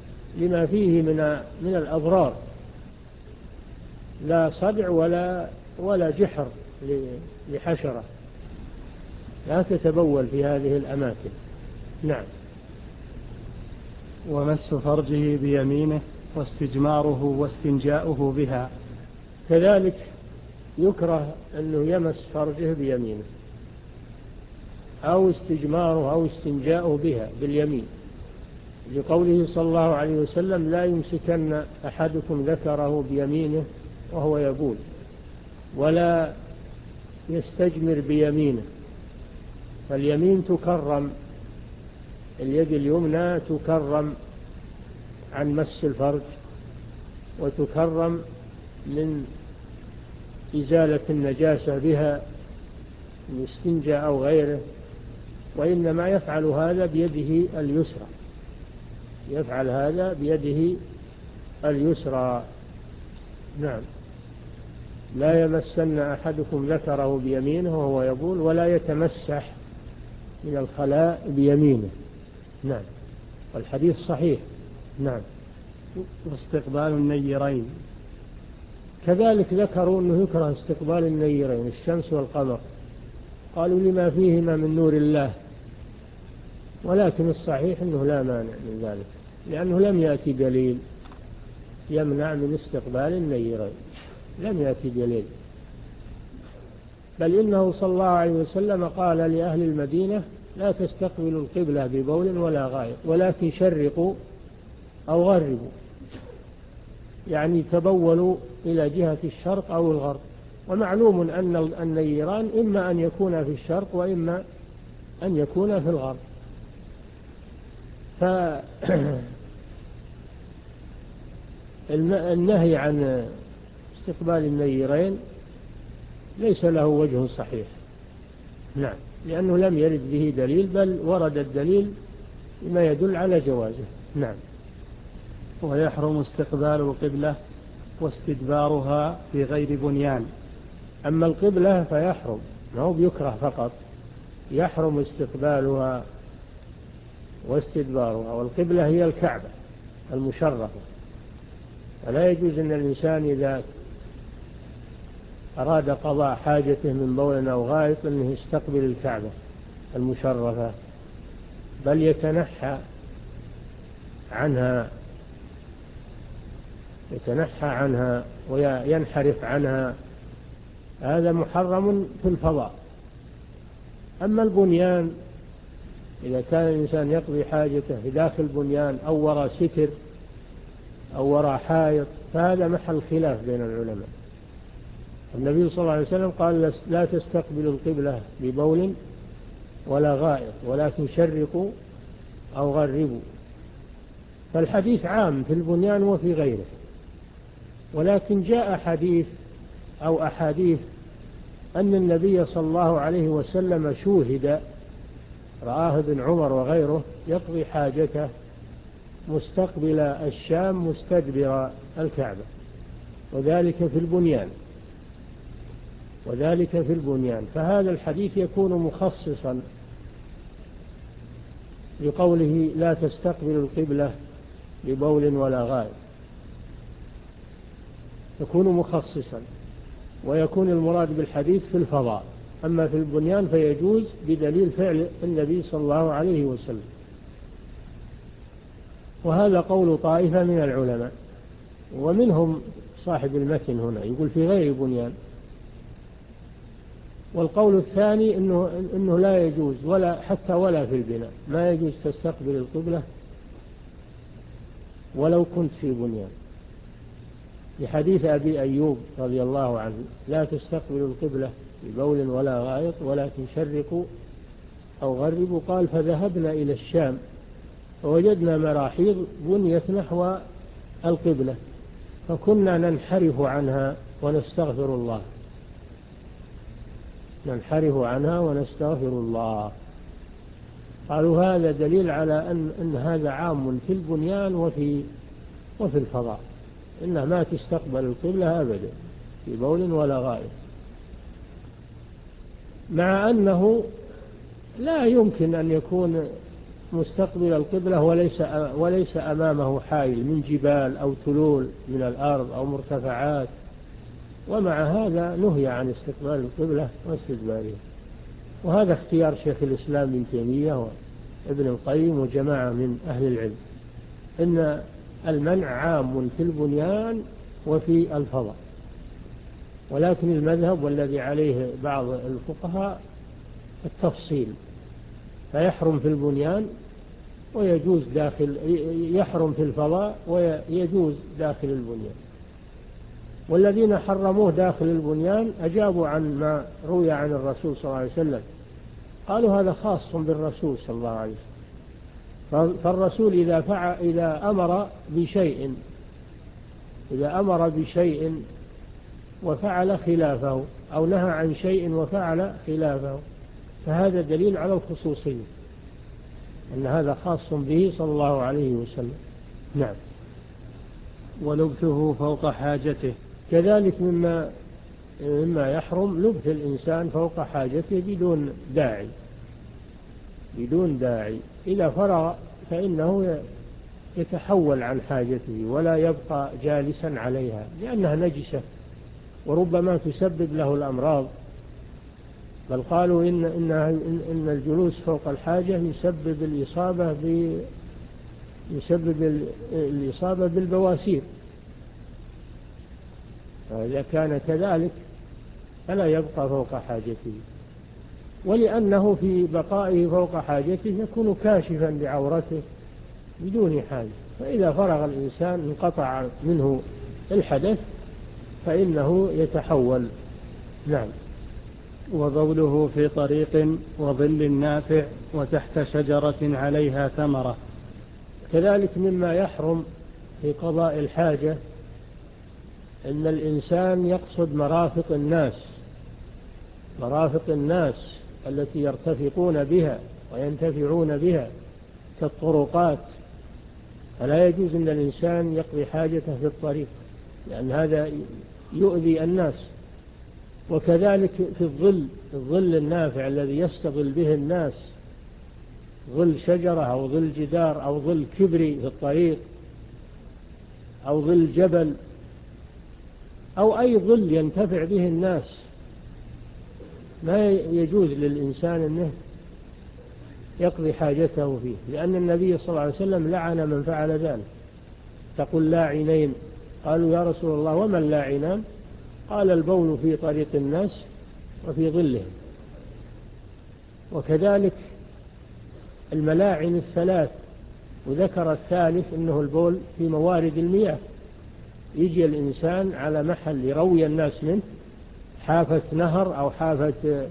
[SPEAKER 2] لما فيه من من الأضرار، لا صدع ولا ولا جحر لحشرة، لا تتبول في هذه الأماكن. نعم.
[SPEAKER 1] ومس فرجه بيمينه واستجماره واستنجاؤه بها،
[SPEAKER 2] كذلك يكره أنه يمس فرجه بيمينه أو استجماره أو استنجاؤه بها باليمين، لقوله صلى الله عليه وسلم: لا يمسكن أحدكم ذكره بيمينه وهو يبول، ولا يستجمر بيمينه. فاليمين تكرم، اليد اليمنى تكرم عن مس الفرج، وتكرم من إزالة النجاسة بها من استنجاء أو غيره، وإنما يفعل هذا بيده اليسرى، يفعل هذا بيده اليسرى. نعم. لا يمسن أحدكم ذكره بيمينه وهو يبول، ولا يتمسح من الخلاء بيمينه. نعم. والحديث صحيح. نعم.
[SPEAKER 1] واستقبال النيرين،
[SPEAKER 2] كذلك ذكروا أنه يكره استقبال النيرين، الشمس والقمر، قالوا لما فيهما من نور الله، ولكن الصحيح أنه لا مانع من ذلك، لأنه لم يأتي دليل يمنع من استقبال النيرين، لم يأتي دليل. بل إنه صلى الله عليه وسلم قال لأهل المدينة: لا تستقبلوا القبلة ببول ولا غائط، ولكن شرقوا أو غربوا، يعني تبولوا إلى جهة الشرق أو الغرب. ومعلوم أن النيران إما أن يكون في الشرق وإما أن يكون في الغرب. فالنهي عن استقبال النيرين ليس له وجه صحيح. نعم. لأنه لم يرد به دليل، بل ورد الدليل بما يدل على جوازه. نعم.
[SPEAKER 1] ويحرم استقبال القبلة واستدبارها في غير بنيان.
[SPEAKER 2] أما القبلة فيحرم، ما هو بيكره فقط، يحرم استقبالها واستدبارها. والقبلة هي الكعبة المشرفة، فلا يجوز أن الإنسان إذا أراد قضاء حاجته من بول أو غائط أنه يستقبل الكعبة المشرفة، بل يتنحى عنها يتنحى عنها وينحرف عنها، هذا محرم في الفضاء. أما البنيان، إذا كان الإنسان يقضي حاجته في داخل بنيان أو وراء ستر أو وراء حائط، فهذا محل خلاف بين العلماء. النبي صلى الله عليه وسلم قال: لا تستقبلوا القبلة ببول ولا غائط، ولكن شرقوا أو غربوا. فالحديث عام في البنيان وفي غيره، ولكن جاء حديث أو أحاديث أن النبي صلى الله عليه وسلم شوهد، رآه ابن عمر وغيره يقضي حاجته مستقبل الشام مستدبر الكعبة، وذلك في البنيان وذلك في البنيان فهذا الحديث يكون مخصصا لقوله: لا تستقبل القبلة ببول ولا غائط، يكون مخصصا، ويكون المراد بالحديث في الفضاء. أما في البنيان فيجوز بدليل فعل النبي صلى الله عليه وسلم. وهذا قول طائفة من العلماء، ومنهم صاحب المتن هنا يقول في غير بنيان. والقول الثاني إنه, إنه لا يجوز ولا حتى ولا في البناء، ما يجوز تستقبل القبلة ولو كنت في بنيان، لحديث أبي أيوب رضي الله عنه: لا تستقبلوا القبلة ببول ولا غائط ولكن شرقوا أو غربوا. قال: فذهبنا إلى الشام فوجدنا مراحيض بنيت نحو القبلة فكنا ننحرف عنها ونستغفر الله ننحرف عنها ونستغفر الله. قالوا هذا دليل على أن, أن هذا عام في البنيان وفي, وفي الفضاء، إنها ما تستقبل القبلة أبدا في بول ولا غائط، مع أنه لا يمكن أن يكون مستقبل القبلة وليس, وليس أمامه حائل من جبال أو تلول من الأرض أو مرتفعات، ومع هذا نهي عن استقبال القبلة واستدبارها. وهذا اختيار شيخ الإسلام ابن تيمية وابن القيم وجماعة من أهل العلم، إن المنع عام في البنيان وفي الفضاء، ولكن المذهب والذي عليه بعض الفقهاء التفصيل، فيحرم في البنيان ويجوز داخل، يحرم في الفضاء ويجوز داخل البنيان. والذين حرموه داخل البنيان أجابوا عن ما روي عن الرسول صلى الله عليه وسلم، قالوا هذا خاص بالرسول صلى الله عليه وسلم. فالرسول إذا فعل إذا أمر بشيء إذا أمر بشيء وفعل خلافه، أو نهى عن شيء وفعل خلافه، فهذا دليل على الخصوصية، أن هذا خاص به صلى الله عليه وسلم. نعم.
[SPEAKER 1] ولبثه فوق حاجته،
[SPEAKER 2] كذلك مما مما يحرم لبث الإنسان فوق حاجته بدون داعي بدون داعي إذا فرغ فإنه يتحول عن حاجته ولا يبقى جالسا عليها، لأنها نجسة وربما تسبب له الأمراض. بل قالوا إن, إن, إن الجلوس فوق الحاجة يسبب الإصابة ب يسبب الإصابة بالبواسير، فإذا كان كذلك فلا يبقى فوق حاجته. ولأنه في بقائه فوق حاجته يكون كاشفا لعورته بدون حاجة، فإذا فرغ الإنسان انقطع منه الحدث فإنه يتحول. نعم.
[SPEAKER 1] وبوله في طريق وظل نافع وتحت شجرة عليها ثمرة.
[SPEAKER 2] كذلك مما يحرم في قضاء الحاجة أن الإنسان يقصد مرافق الناس مرافق الناس التي يرتفقون بها وينتفعون بها كالطرقات، فلا يجوز أن الإنسان يقضي حاجته في الطريق، لأن هذا يؤذي الناس. وكذلك في الظل الظل النافع الذي يستظل به الناس، ظل شجرة أو ظل جدار أو ظل كبري في الطريق أو ظل جبل أو أي ظل ينتفع به الناس، ما يجوز للإنسان أنه يقضي حاجته فيه، لأن النبي صلى الله عليه وسلم لعن من فعل ذلك. تقول لا عينين، قالوا يا رسول الله ومن لا عينان؟ قال البول في طريق الناس وفي ظلهم. وكذلك الملاعن الثلاث، وذكر الثالث أنه البول في موارد المياه، يجي الإنسان على محل يروي الناس منه، حافة نهر أو حافة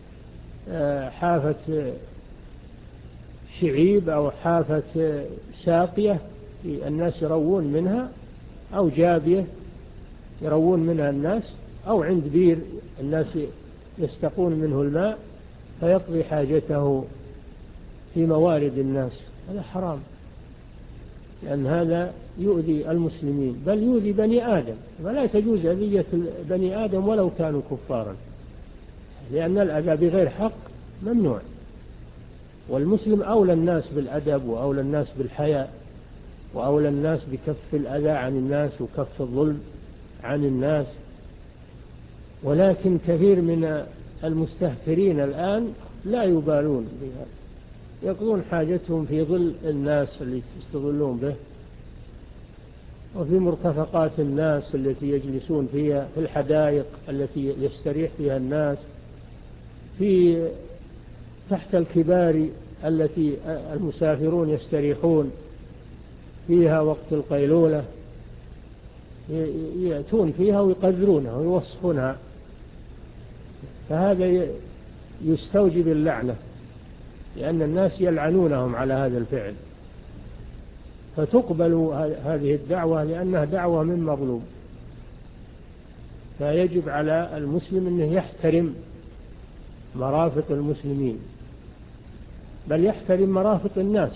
[SPEAKER 2] حافة شعيب أو حافة ساقية الناس يروون منها، أو جابية يروون منها الناس، أو عند بير الناس يستقون منه الماء، فيقضي حاجته في موارد الناس. هذا حرام، لأن هذا يؤذي المسلمين بل يؤذي بني آدم، ولا تجوز أذية بني آدم ولو كانوا كفارا، لأن الأذى بغير حق ممنوع. والمسلم أولى الناس بالأدب وأولى الناس بالحياء وأولى الناس بكف الأذى عن الناس وكف الظلم عن الناس. ولكن كثير من المستهترين الآن لا يبالون بها، يقضون حاجتهم في ظل الناس اللي يستظلون به، وفي مرتفقات الناس التي يجلسون فيها، في الحدائق التي يستريح فيها الناس، في تحت الكبار التي المسافرون يستريحون فيها وقت القيلولة، يأتون فيها ويقدرونها ويوصفونها، فهذا يستوجب اللعنة، لأن الناس يلعنونهم على هذا الفعل. فتقبل هذه الدعوة لأنها دعوة من مظلوم، فيجب على المسلم أنه يحترم مرافق المسلمين، بل يحترم مرافق الناس،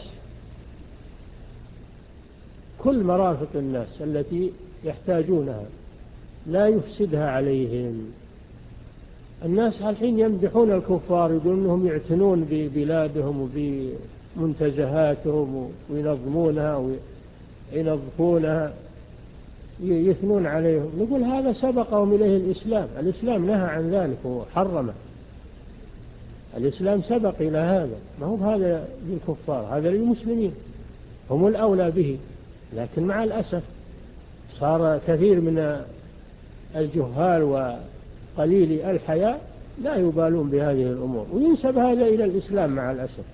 [SPEAKER 2] كل مرافق الناس التي يحتاجونها لا يفسدها عليهم. الناس الحين يمدحون الكفار، يقولون أنهم يعتنون ببلادهم وبمنتزهاتهم وينظمونها وينظفونها، يثنون عليهم، نقول هذا سبقهم إليه الإسلام. الإسلام نهى عن ذلك وحرمه. الإسلام سبق إلى هذا، ما هو هذا للكفار، هذا للمسلمين، هم الأولى به. لكن مع الأسف صار كثير من الجهال وقليل الحياء لا يبالون بهذه الأمور، وينسب هذا إلى الإسلام. مع الأسف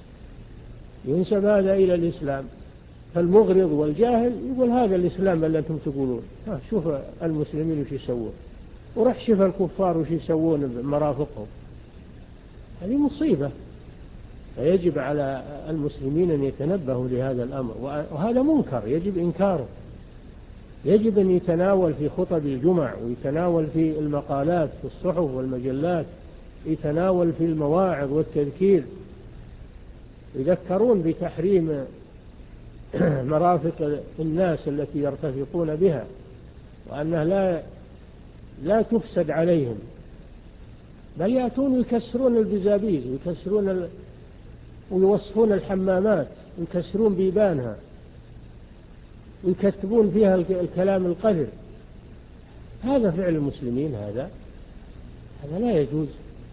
[SPEAKER 2] ينسب هذا إلى الإسلام. فالمغرض والجاهل يقول هذا الإسلام اللي أنتم تقولون. شوف المسلمين وش يسوون، ورح شوف الكفار وش يسوون بمرافقهم. هذه مصيبة. فيجب على المسلمين أن يتنبهوا لهذا الأمر، وهذا منكر يجب إنكاره. يجب أن يتناول في خطب الجمع، ويتناول في المقالات في الصحف والمجلات، يتناول في المواعظ والتذكير، يذكرون بتحريم مرافق الناس التي يرتفقون بها، وأنها لا لا تفسد عليهم، بل يأتون يكسرون البزابيز ويكسرون ال... ويوصفون الحمامات ويكسرون بيبانها ويكتبون فيها الكلام القذر. هذا فعل المسلمين، هذا هذا لا يجوز.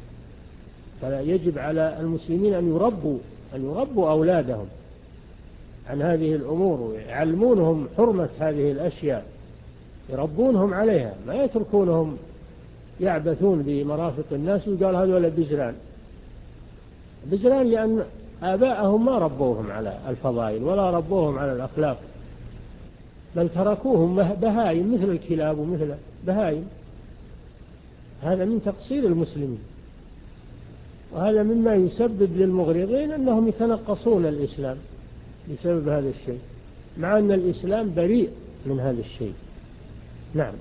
[SPEAKER 2] فلا يجب على المسلمين أن يربوا أن يربوا أولادهم عن هذه الأمور، ويعلمونهم حرمة هذه الأشياء، يربونهم عليها، ما يتركونهم يعبثون بمرافق الناس ويقال هذول بزران. بزران لأن آباءهم ما ربوهم على الفضائل ولا ربوهم على الأخلاق، بل تركوهم بهائم مثل الكلاب ومثل بهائم. هذا من تقصير المسلمين، وهذا مما يسبب للمغرضين أنهم يتنقصون الإسلام بسبب هذا الشيء، مع أن الإسلام بريء من هذا الشيء. نعم.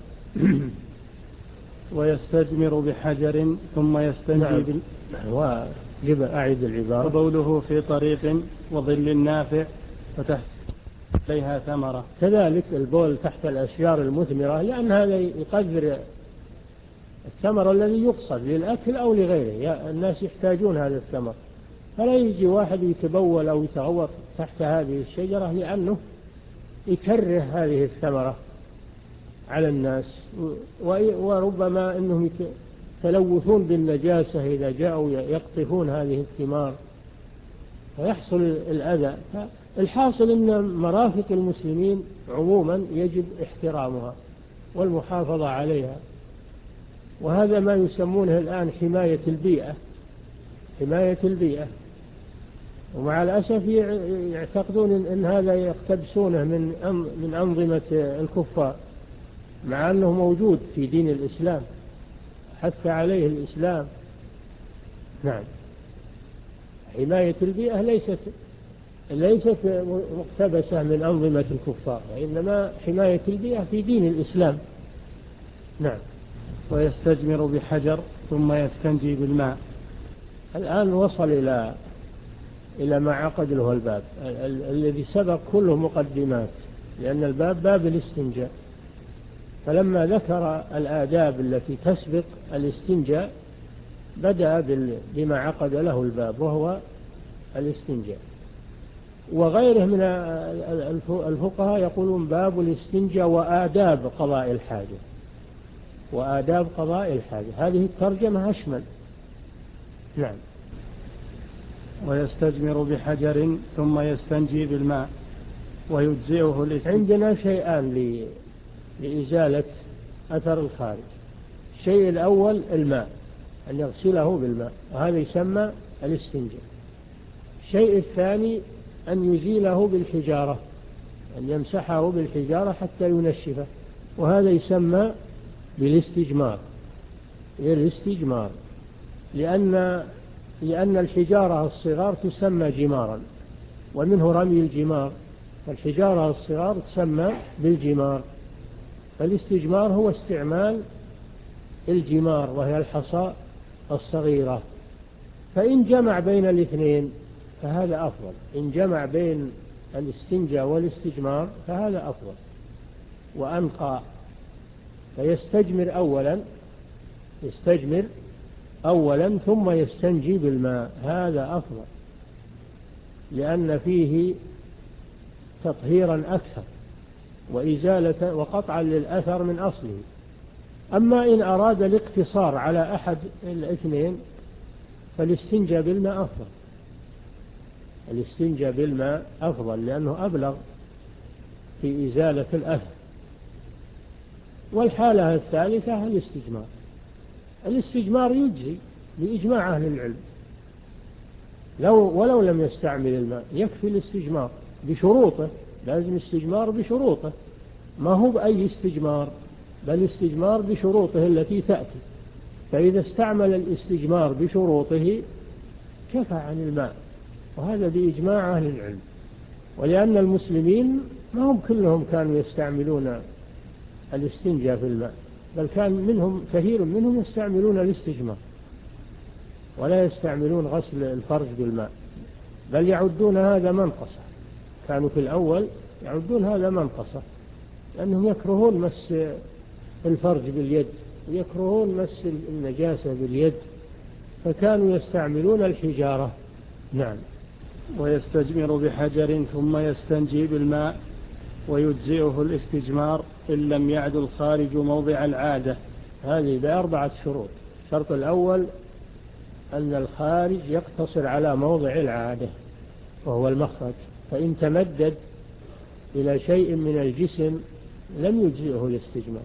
[SPEAKER 1] ويستجمر بحجر ثم يستنجي.
[SPEAKER 2] نعم.
[SPEAKER 1] بال...
[SPEAKER 2] وجب أعيد العبارة.
[SPEAKER 1] وبوله في طريق وظل نافع فتحت عليها ثمرة.
[SPEAKER 2] كذلك البول تحت الأشجار المثمرة، لأن هذا يقدر الثمر الذي يقصد للأكل أو لغيره. الناس يحتاجون هذا الثمر، فلا يجي واحد يتبول أو يتغوط تحت هذه الشجرة لأنه يكره هذه الثمرة على الناس، وربما أنهم يتلوثون بالنجاسة إذا جاءوا يقطفون هذه الثمار فيحصل الأذى. الحاصل أن مرافق المسلمين عموما يجب احترامها والمحافظة عليها، وهذا ما يسمونه الآن حماية البيئة. حماية البيئة. ومع الأسف يعتقدون أن هذا يقتبسونه من من أنظمة الكفار، مع أنه موجود في دين الإسلام، حث عليه الإسلام. نعم. حماية البيئة ليست ليست مقتبسة من أنظمة الكفار، وإنما حماية البيئة في دين الإسلام. نعم.
[SPEAKER 1] ويستجمر بحجر ثم يستنجي بالماء.
[SPEAKER 2] الآن وصل إلى إلى ما عقد له الباب الذي سبق كله مقدمات، لأن الباب باب الاستنجاء. فلما ذكر الآداب التي تسبق الاستنجاء بدأ بما عقد له الباب، وهو الاستنجاء. وغيره من الفقهاء يقولون باب الاستنجاء وآداب قضاء الحاجة. وآداب قضاء الحاجة هذه الترجمة أشمل. نعم.
[SPEAKER 1] ويستجمر بحجر ثم يستنجي بالماء ويجزئه الاستنجاء.
[SPEAKER 2] عندنا شيئان لإزالة أثر الخارج. الشيء الأول الماء، أن يغسله بالماء، وهذا يسمى الاستنجاء. الشيء الثاني أن يزيله بالحجارة، أن يمسحه بالحجارة حتى ينشفه، وهذا يسمى بالاستجمار. الاستجمار لأن لأن الحجارة الصغار تسمى جمارا، ومنه رمي الجمار، فالحجارة الصغار تسمى بالجمار. فالاستجمار هو استعمال الجمار، وهي الحصى الصغيرة. فإن جمع بين الاثنين فهذا أفضل، إن جمع بين الاستنجاء والاستجمار فهذا أفضل وأنقى. فيستجمر أولا يستجمر أولا ثم يستنجي بالماء، هذا أفضل، لأن فيه تطهيرا أكثر وإزالة وقطعا للأثر من أصله. أما إن أراد الاقتصار على أحد الاثنين فالاستنجاء بالماء أفضل، الاستنجاء بالماء أفضل لأنه أبلغ في إزالة الأثر. والحالة الثالثة الاستجمار. الاستجمار يجزي بإجماع أهل العلم، لو ولو لم يستعمل الماء يكفي الاستجمار بشروطه، لازم استجمار بشروطه، ما هو بأي استجمار، بل استجمار بشروطه التي تأتي. فإذا استعمل الاستجمار بشروطه كفى عن الماء، وهذا بإجماع أهل العلم. ولأن المسلمين ما هم كلهم كانوا يستعملون الاستنجاء في الماء، بل كان منهم كثير منهم يستعملون الاستجمار ولا يستعملون غسل الفرج بالماء، بل يعدون هذا منقصة. كانوا في الأول يعدون هذا منقصة لأنهم يكرهون مس الفرج باليد ويكرهون مس النجاسة باليد، فكانوا يستعملون الحجارة. نعم.
[SPEAKER 1] ويستجمر بحجر ثم يستنجي بالماء ويجزئه الاستجمار إن لم يعد الخارج موضع العادة.
[SPEAKER 2] هذه بأربعة شروط. الشرط الأول أن الخارج يقتصر على موضع العادة وهو المخرج، فإن تمدد إلى شيء من الجسم لم يجزئه الاستجمار،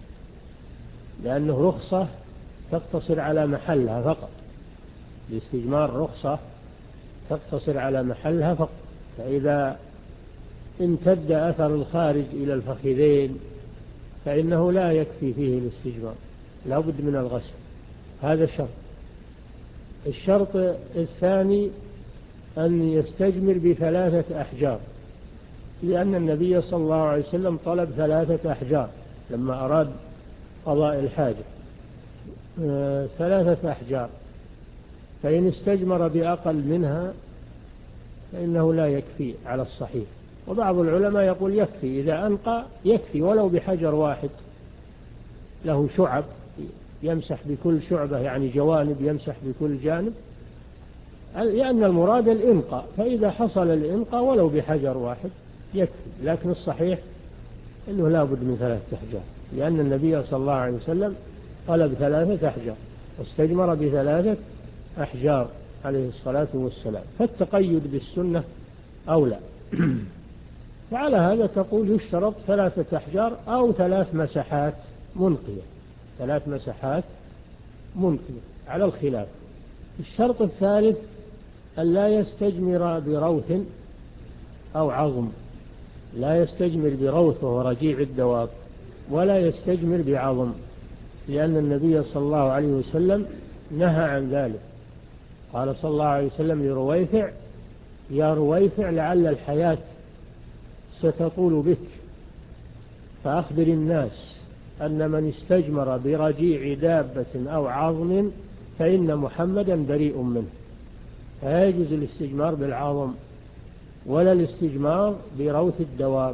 [SPEAKER 2] لأنه رخصة تقتصر على محلها فقط. الاستجمار رخصة تقتصر على محلها فقط. فإذا امتد أثر الخارج إلى الفخذين فإنه لا يكفي فيه الاستجمار، لا بد من الغسل. هذا الشرط. الشرط الثاني أن يستجمر بثلاثة أحجار، لأن النبي صلى الله عليه وسلم طلب ثلاثة أحجار لما أراد قضاء الحاجة، آه ثلاثة أحجار. فإن استجمر بأقل منها فإنه لا يكفي على الصحيح. وبعض العلماء يقول يكفي، إذا أنقى يكفي ولو بحجر واحد له شعب يمسح بكل شعبة، يعني جوانب يمسح بكل جانب، لأن المراد الإنقاء. فإذا حصل الإنقاء ولو بحجر واحد يكفي. لكن الصحيح أنه لا بد من ثلاثة أحجار، لأن النبي صلى الله عليه وسلم طلب ثلاثة أحجار واستجمر بثلاثة أحجار عليه الصلاة والسلام، فالتقيد بالسنة أولى. وعلى هذا تقول يشترط ثلاثة أحجار أو ثلاث مسحات منقية، ثلاث مسحات منقية على الخلاف. الشرط الثالث أن لا يستجمر بروث أو عظم، لا يستجمر بروث وهو رجيع الدواب، ولا يستجمر بعظم، لأن النبي صلى الله عليه وسلم نهى عن ذلك. قال صلى الله عليه وسلم لرويفع: يا رويفع لعل الحياة ستطول بك، فأخبر الناس أن من استجمر برجيع دابة أو عظم فإن محمدا بريء منه. فلا يجوز الاستجمار بالعظم ولا الاستجمار بروث الدواب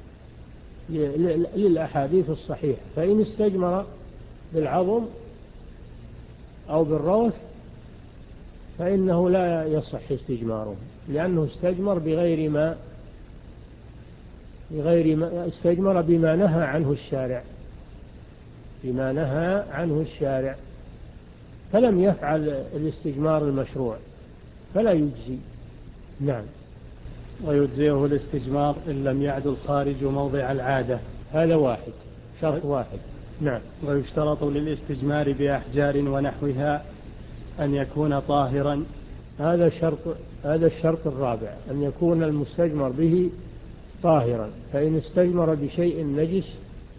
[SPEAKER 2] للأحاديث الصحيحة. فإن استجمر بالعظم أو بالروث فإنه لا يصح استجماره، لأنه استجمر بغير ما بغير ما استجمر بما نهى عنه الشارع، بما نهى عنه الشارع، فلم يفعل الاستجمار المشروع فلا يجزي. نعم.
[SPEAKER 1] ويجزئه الاستجمار إن لم يعد الخارج موضع العادة.
[SPEAKER 2] هذا واحد، شرط واحد. نعم.
[SPEAKER 1] ويشترط للاستجمار بأحجار ونحوها أن يكون طاهرا.
[SPEAKER 2] هذا الشرط هذا الشرط الرابع، أن يكون المستجمر به طاهرا. فإن استجمر بشيء نجس،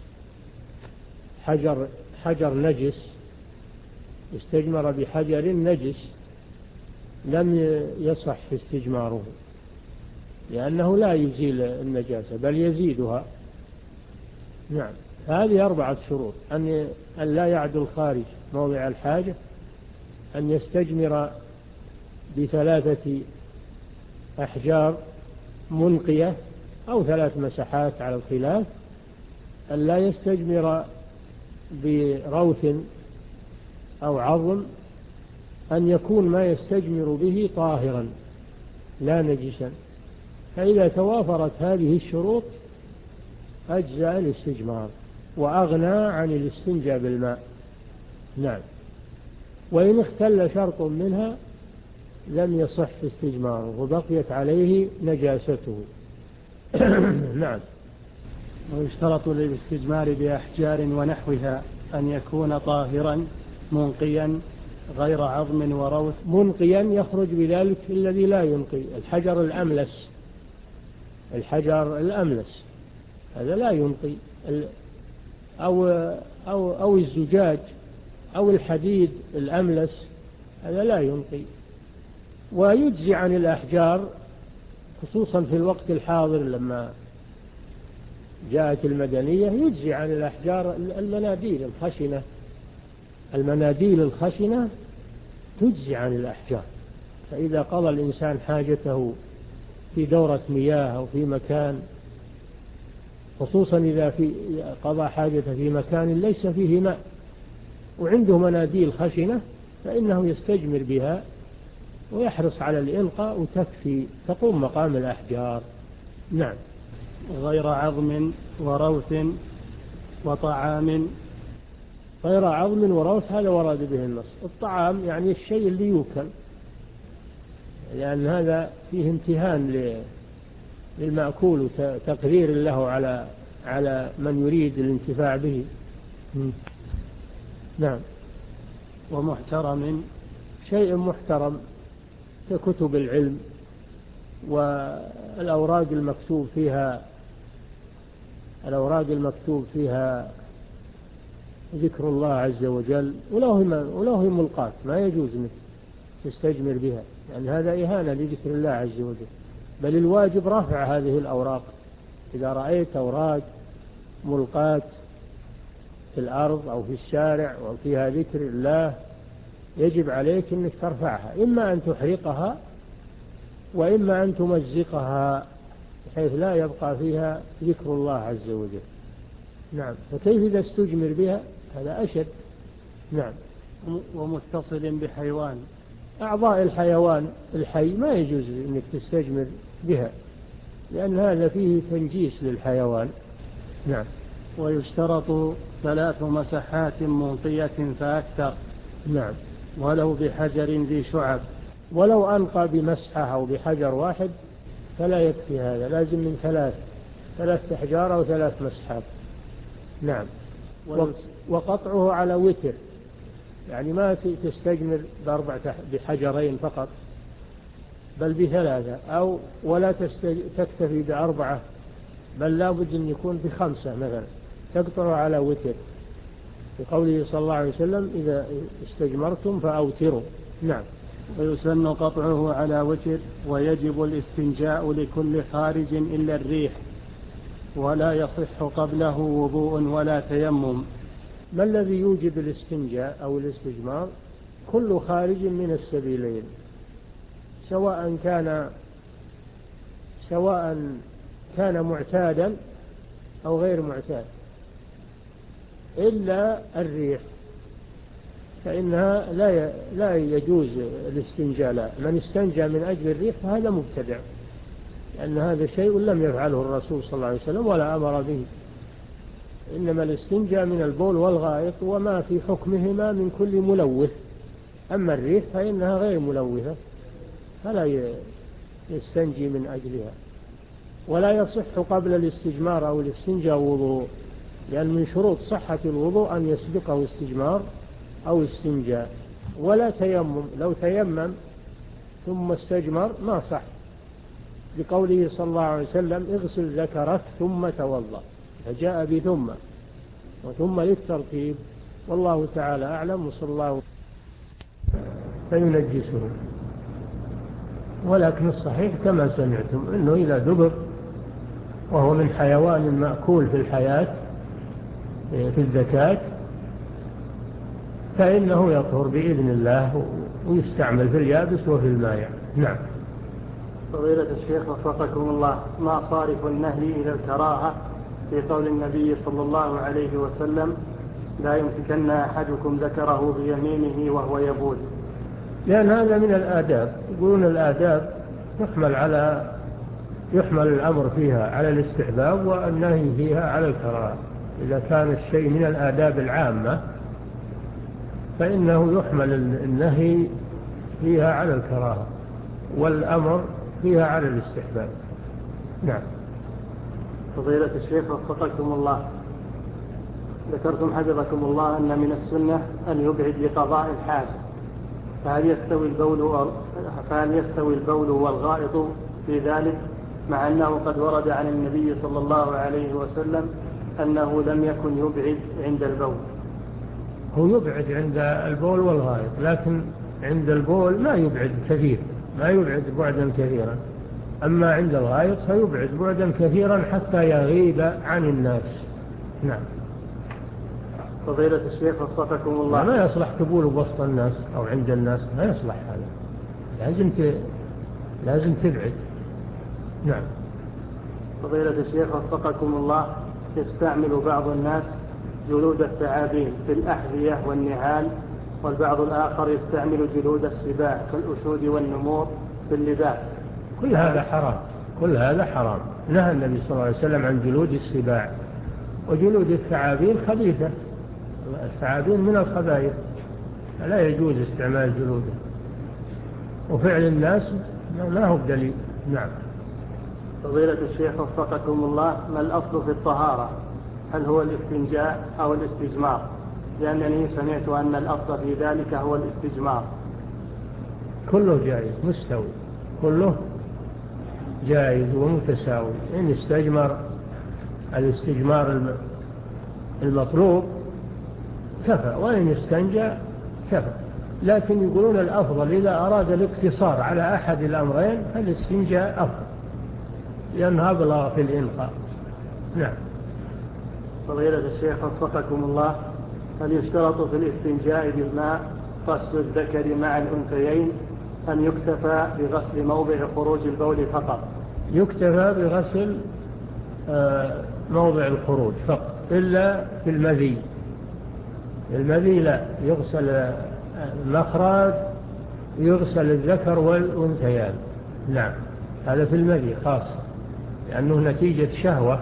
[SPEAKER 2] حجر حجر نجس، استجمر بحجر نجس لم يصح استجماره، لأنه لا يزيل النجاسة بل يزيدها. نعم. هذه أربعة شروط: أن لا يعد الخارج موضع الحاجة، أن يستجمر بثلاثة أحجار منقية أو ثلاث مسحات على الخلاف، أن لا يستجمر بروث أو عظم، أن يكون ما يستجمر به طاهرا لا نجسا. فإذا توافرت هذه الشروط أجزاء الاستجمار وأغنى عن الاستنجاء بالماء. نعم. وإن اختل شرط منها لم يصح استجماره وبقيت عليه نجاسته. نعم.
[SPEAKER 1] ويشترط للاستجمار بأحجار ونحوها أن يكون طاهرا منقيا غير عظم وروث.
[SPEAKER 2] منقيا يخرج بذلك الذي لا ينقي، الحجر الأملس، الحجر الأملس هذا لا ينقي، أو, أو, أو الزجاج أو الحديد الأملس هذا لا ينقي. ويجزي عن الأحجار خصوصا في الوقت الحاضر لما جاءت المدنية، يجزي عن الأحجار المناديل الخشنة، المناديل الخشنة تجزي عن الأحجار. فإذا قضى الإنسان حاجته في دورة مياه أو في مكان، خصوصا إذا في قضى حاجته في مكان ليس فيه ماء وعنده مناديل خشنة، فإنه يستجمر بها ويحرص على الإنقاء وتكفي، تقوم مقام الأحجار. نعم.
[SPEAKER 1] غير عظم وروث وطعام.
[SPEAKER 2] غير عظم وروث هذا ورد به النص. الطعام يعني الشيء اللي يوكل، لأن هذا فيه امتهان للمأكول وتقرير له على على من يريد الانتفاع به. نعم.
[SPEAKER 1] ومحترم،
[SPEAKER 2] شيء محترم ككتب العلم والأوراق المكتوب فيها الأوراق المكتوب فيها ذكر الله عز وجل، وله ملقات ما يجوز انك تستجمر بها، لأن يعني هذا إهانة لذكر الله عز وجل، بل الواجب رفع هذه الأوراق. إذا رأيت أوراق ملقات في الأرض أو في الشارع أو فيها ذكر الله يجب عليك أنك ترفعها، إما أن تحرقها وإما أن تمزقها بحيث لا يبقى فيها ذكر الله عز وجل. نعم. فكيف إذا استجمر بها؟ هذا أشد. نعم.
[SPEAKER 1] ومتصل بحيوان.
[SPEAKER 2] أعضاء الحيوان الحي ما يجوز أنك تستجمر بها، لأن هذا فيه تنجيس للحيوان. نعم.
[SPEAKER 1] ويشترط ثلاث مسحات منقية فأكثر.
[SPEAKER 2] نعم.
[SPEAKER 1] ولو بحجر ذي شعب.
[SPEAKER 2] ولو أنقى بمسحة أو بحجر واحد فلا يكفي هذا، لازم من ثلاث ثلاث أحجار أو ثلاث مسحات. نعم. وقطعه على وتر، يعني ما تستجمر بأربعة بحجرين فقط، بل بثلاثة، أو ولا تكتفي بأربعة، بل لا بد أن يكون بخمسة مثلا، تقطعه على وتر، بقوله صلى الله عليه وسلم إذا استجمرتم فأوتروا. نعم.
[SPEAKER 1] ويسن قطعه على وتر، ويجب الاستنجاء لكل خارج إلا الريح، ولا يصح قبله وضوء ولا تيمم.
[SPEAKER 2] ما الذي يوجب الاستنجاء أو الاستجمار؟ كل خارج من السبيلين، سواء كان سواء كان معتادا أو غير معتاد، إلا الريح فإنها لا لا يجوز الاستنجاء لا. من استنجى من أجل الريح فهذا مبتدع، لأن هذا شيء لم يفعله الرسول صلى الله عليه وسلم ولا أمر به. إنما الاستنجاء من البول والغائط وما في حكمهما من كل ملوث. أما الريح فإنها غير ملوثة فلا يستنجي من أجلها. ولا يصح قبل الاستجمار أو الاستنجاء وضوء، لأن من شروط صحة الوضوء أن يسبقه استجمار أو استنجاء. ولا تيمم، لو تيمم ثم استجمر ما صح، لقوله صلى الله عليه وسلم اغسل ذكرك ثم توضأ، فجاء بثم وثم للترتيب. والله تعالى أعلم. وصلى الله فينجسه. ولكن الصحيح كما سمعتم أنه إذا دبر وهو من حيوان مأكول في الحياة في الزكاة فإنه يطهر بإذن الله ويستعمل في اليابس وفي الماء. نعم.
[SPEAKER 1] فضيلة الشيخ وفقكم الله، ما صارف النهي إلى الكراهة في قول النبي صلى الله عليه وسلم لا يمسكن أحدكم ذكره بيمينه وهو يبول؟
[SPEAKER 2] لأن هذا من الآداب، يقولون الآداب تحمل على يحمل الأمر فيها على الاستحباب والنهي فيها على الكراهة. إذا كان الشيء من الآداب العامة فإنه يحمل النهي فيها على الكراهة والأمر فيها على الاستحباب. نعم.
[SPEAKER 1] فضيلة الشيخ وفقكم الله، ذكرتم حفظكم الله أن من السنة أن يبعد لقضاء الحاجة، فهل يستوي البول فهل يستوي البول والغائط في ذلك، مع أنه قد ورد عن النبي صلى الله عليه وسلم أنه لم يكن يبعد عند البول؟
[SPEAKER 2] هو يبعد عند البول والغائط، لكن عند البول ما يبعد كثير، ما يبعد بعدا كثيرا، أما عند الغائط فيبعد بعدا كثيرا حتى يغيب عن الناس. نعم.
[SPEAKER 1] فضيلة الشيخ وفقكم الله،
[SPEAKER 2] ما يصلح تبول بوسط الناس أو عند الناس، ما يصلح هذا، لازم ت... لازم تبعد. نعم.
[SPEAKER 1] فضيلة الشيخ وفقكم الله، يستعمل بعض الناس جلود الثعابين في الأحذية والنعال، والبعض الآخر يستعمل جلود السباع كالأسود والنمور في اللباس.
[SPEAKER 2] كل هذا حرام، كل هذا حرام. نهى النبي صلى الله عليه وسلم عن جلود السباع، وجلود الثعابين خبيثة، الثعابين من الخبائث، لا يجوز استعمال جلوده، وفعل الناس ما هو بدليل. نعم.
[SPEAKER 1] فضيلة الشيخ وفقكم الله، ما الأصل في الطهارة؟ هل هو الاستنجاء أو الاستجمار؟ لأنني سمعت أن الأصل في ذلك هو الاستجمار.
[SPEAKER 2] كله جائز مستوي، كله جائز ومتساوي. إن استجمر الاستجمار المطلوب كفى، وإن استنجى كفى، لكن يقولون الأفضل إذا أراد الاقتصار على أحد الأمرين فالاستنجاء أفضل، لأنها أبلغ في الإنقاء. نعم.
[SPEAKER 1] فضيلة الشيخ وفقكم الله، هل يشترط في الاستنجاء بالماء غسل الذكر مع الأنثيين، أم يكتفى بغسل موضع خروج البول فقط؟
[SPEAKER 2] يكتفى بغسل آه موضع الخروج فقط، إلا في المذي. المذي لا، يغسل المخرج، يغسل الذكر والأنثيان. نعم، هذا في المذي خاص، لأنه نتيجة شهوة،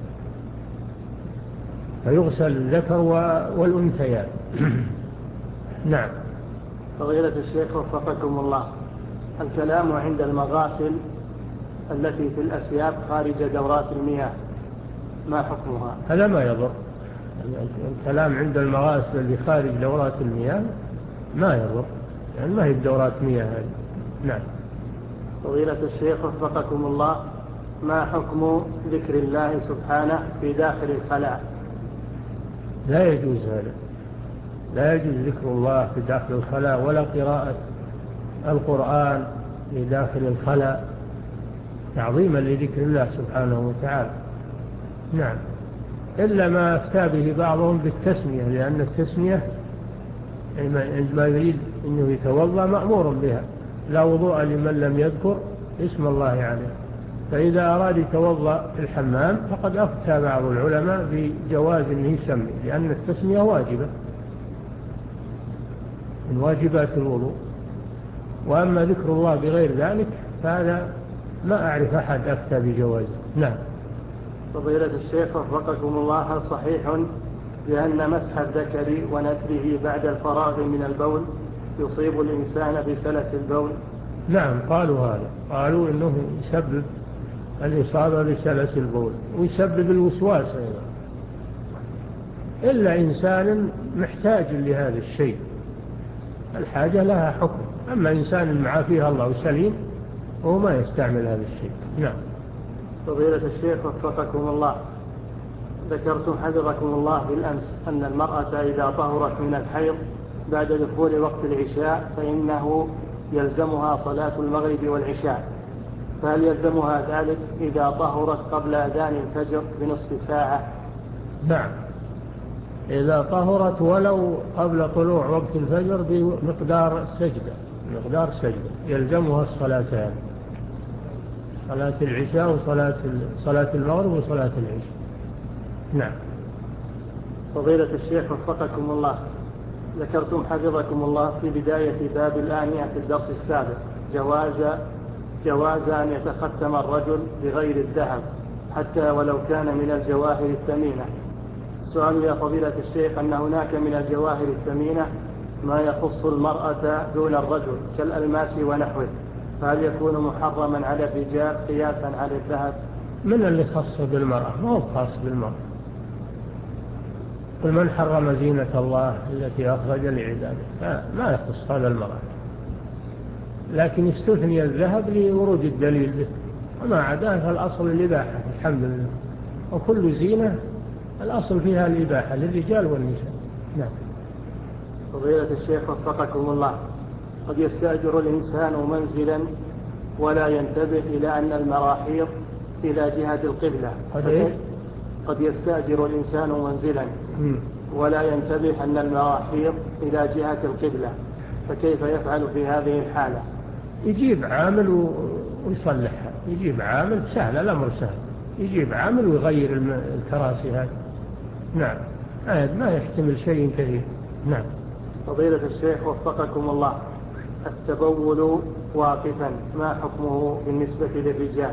[SPEAKER 2] فيغسل الذكر والأنثيان. نعم.
[SPEAKER 1] فضيلة الشيخ وفقكم الله، الكلام عند المغاسل التي في الأسياب خارج دورات المياه ما حكمها؟
[SPEAKER 2] هذا ما يضر، الكلام عند المغاسل اللي خارج دورات المياه ما يضر، يعني ما هي بدورات مياه هذه. نعم.
[SPEAKER 1] فضيلة الشيخ وفقكم الله، ما حكم ذكر الله سبحانه في داخل الخلاء؟
[SPEAKER 2] لا يجوز هذا، لا يجوز ذكر الله في داخل الخلاء، ولا قراءة القرآن في داخل الخلاء، تعظيما لذكر الله سبحانه وتعالى. نعم، إلا ما أفتى به بعضهم بالتسمية، لأن التسمية عندما يريد أنه يتوضأ مأمور بها، لا وضوء لمن لم يذكر اسم الله عليه، فإذا أراد يتوضأ في الحمام فقد أفتى بعض العلماء بجواز أنه يسمي، لأن التسمية واجبة من واجبات الوضوء. وأما ذكر الله بغير ذلك فهذا ما أعرف أحد أفتى بجوازه. نعم.
[SPEAKER 1] فضيلة الشيخ وفقكم الله، هل صحيح بأن مسح الذكر ونثره بعد الفراغ من البول يصيب الإنسان بسلس البول؟
[SPEAKER 2] نعم، قالوا هذا، قالوا إنه يسبب الإصابة بسلس البول ويسبب الوسواس أيضا، إلا إنسان محتاج لهذا الشيء، الحاجة لها حكم. أما إنسان معافيه الله وسليم وهو ما يستعمل هذا الشيء. نعم.
[SPEAKER 1] فضيلة الشيخ وفقكم الله، ذكرتم حفظكم الله بالأمس أن المرأة إذا طهرت من الحيض بعد دخول وقت العشاء فإنه يلزمها صلاة المغرب والعشاء، فهل يلزمها ذلك إذا طهرت قبل أذان الفجر بنصف ساعة؟
[SPEAKER 2] نعم، إذا طهرت ولو قبل طلوع وقت الفجر بمقدار سجدة، مقدار سجدة يلزمها الصلاتان، صلاة العشاء وصلاة صلاة المغرب وصلاة العشاء. نعم.
[SPEAKER 1] فضيلة الشيخ وفقكم الله، ذكرتم حفظكم الله في بداية باب الآنية في الدرس السابق جواز جواز أن يتختم الرجل بغير الذهب حتى ولو كان من الجواهر الثمينة. السؤال يا فضيلة الشيخ أن هناك من الجواهر الثمينة ما يخص المرأة دون الرجل كالألماس ونحوه، فهل يكون محرما على الرجال قياسا على الذهب؟
[SPEAKER 2] من اللي خص بالمرأة؟ ما هو خاص بالمرأة. قل من حرم زينة الله التي أخرج لعباده، ما يخص هذا المرأة، لكن استثني الذهب لورود الدليل به، وما عداه فالأصل الإباحة الحمد لله، وكل زينة الأصل فيها الإباحة للرجال والنساء. نعم.
[SPEAKER 1] فضيلة الشيخ وفقكم الله، قد يستأجر الإنسان منزلا ولا ينتبه إلى أن المراحيض إلى جهة القبلة.
[SPEAKER 2] قد,
[SPEAKER 1] قد يستأجر الإنسان منزلا ولا ينتبه أن المراحيض إلى جهة القبلة، فكيف يفعل في هذه الحالة؟
[SPEAKER 2] يجيب عامل ويصلحها، يجيب عامل، سهل الأمر سهل، يجيب عامل ويغير الكراسي هذه. نعم، ما يحتمل شيء كثير. نعم.
[SPEAKER 1] فضيلة الشيخ وفقكم الله، التبول واقفا ما حكمه بالنسبة للرجال؟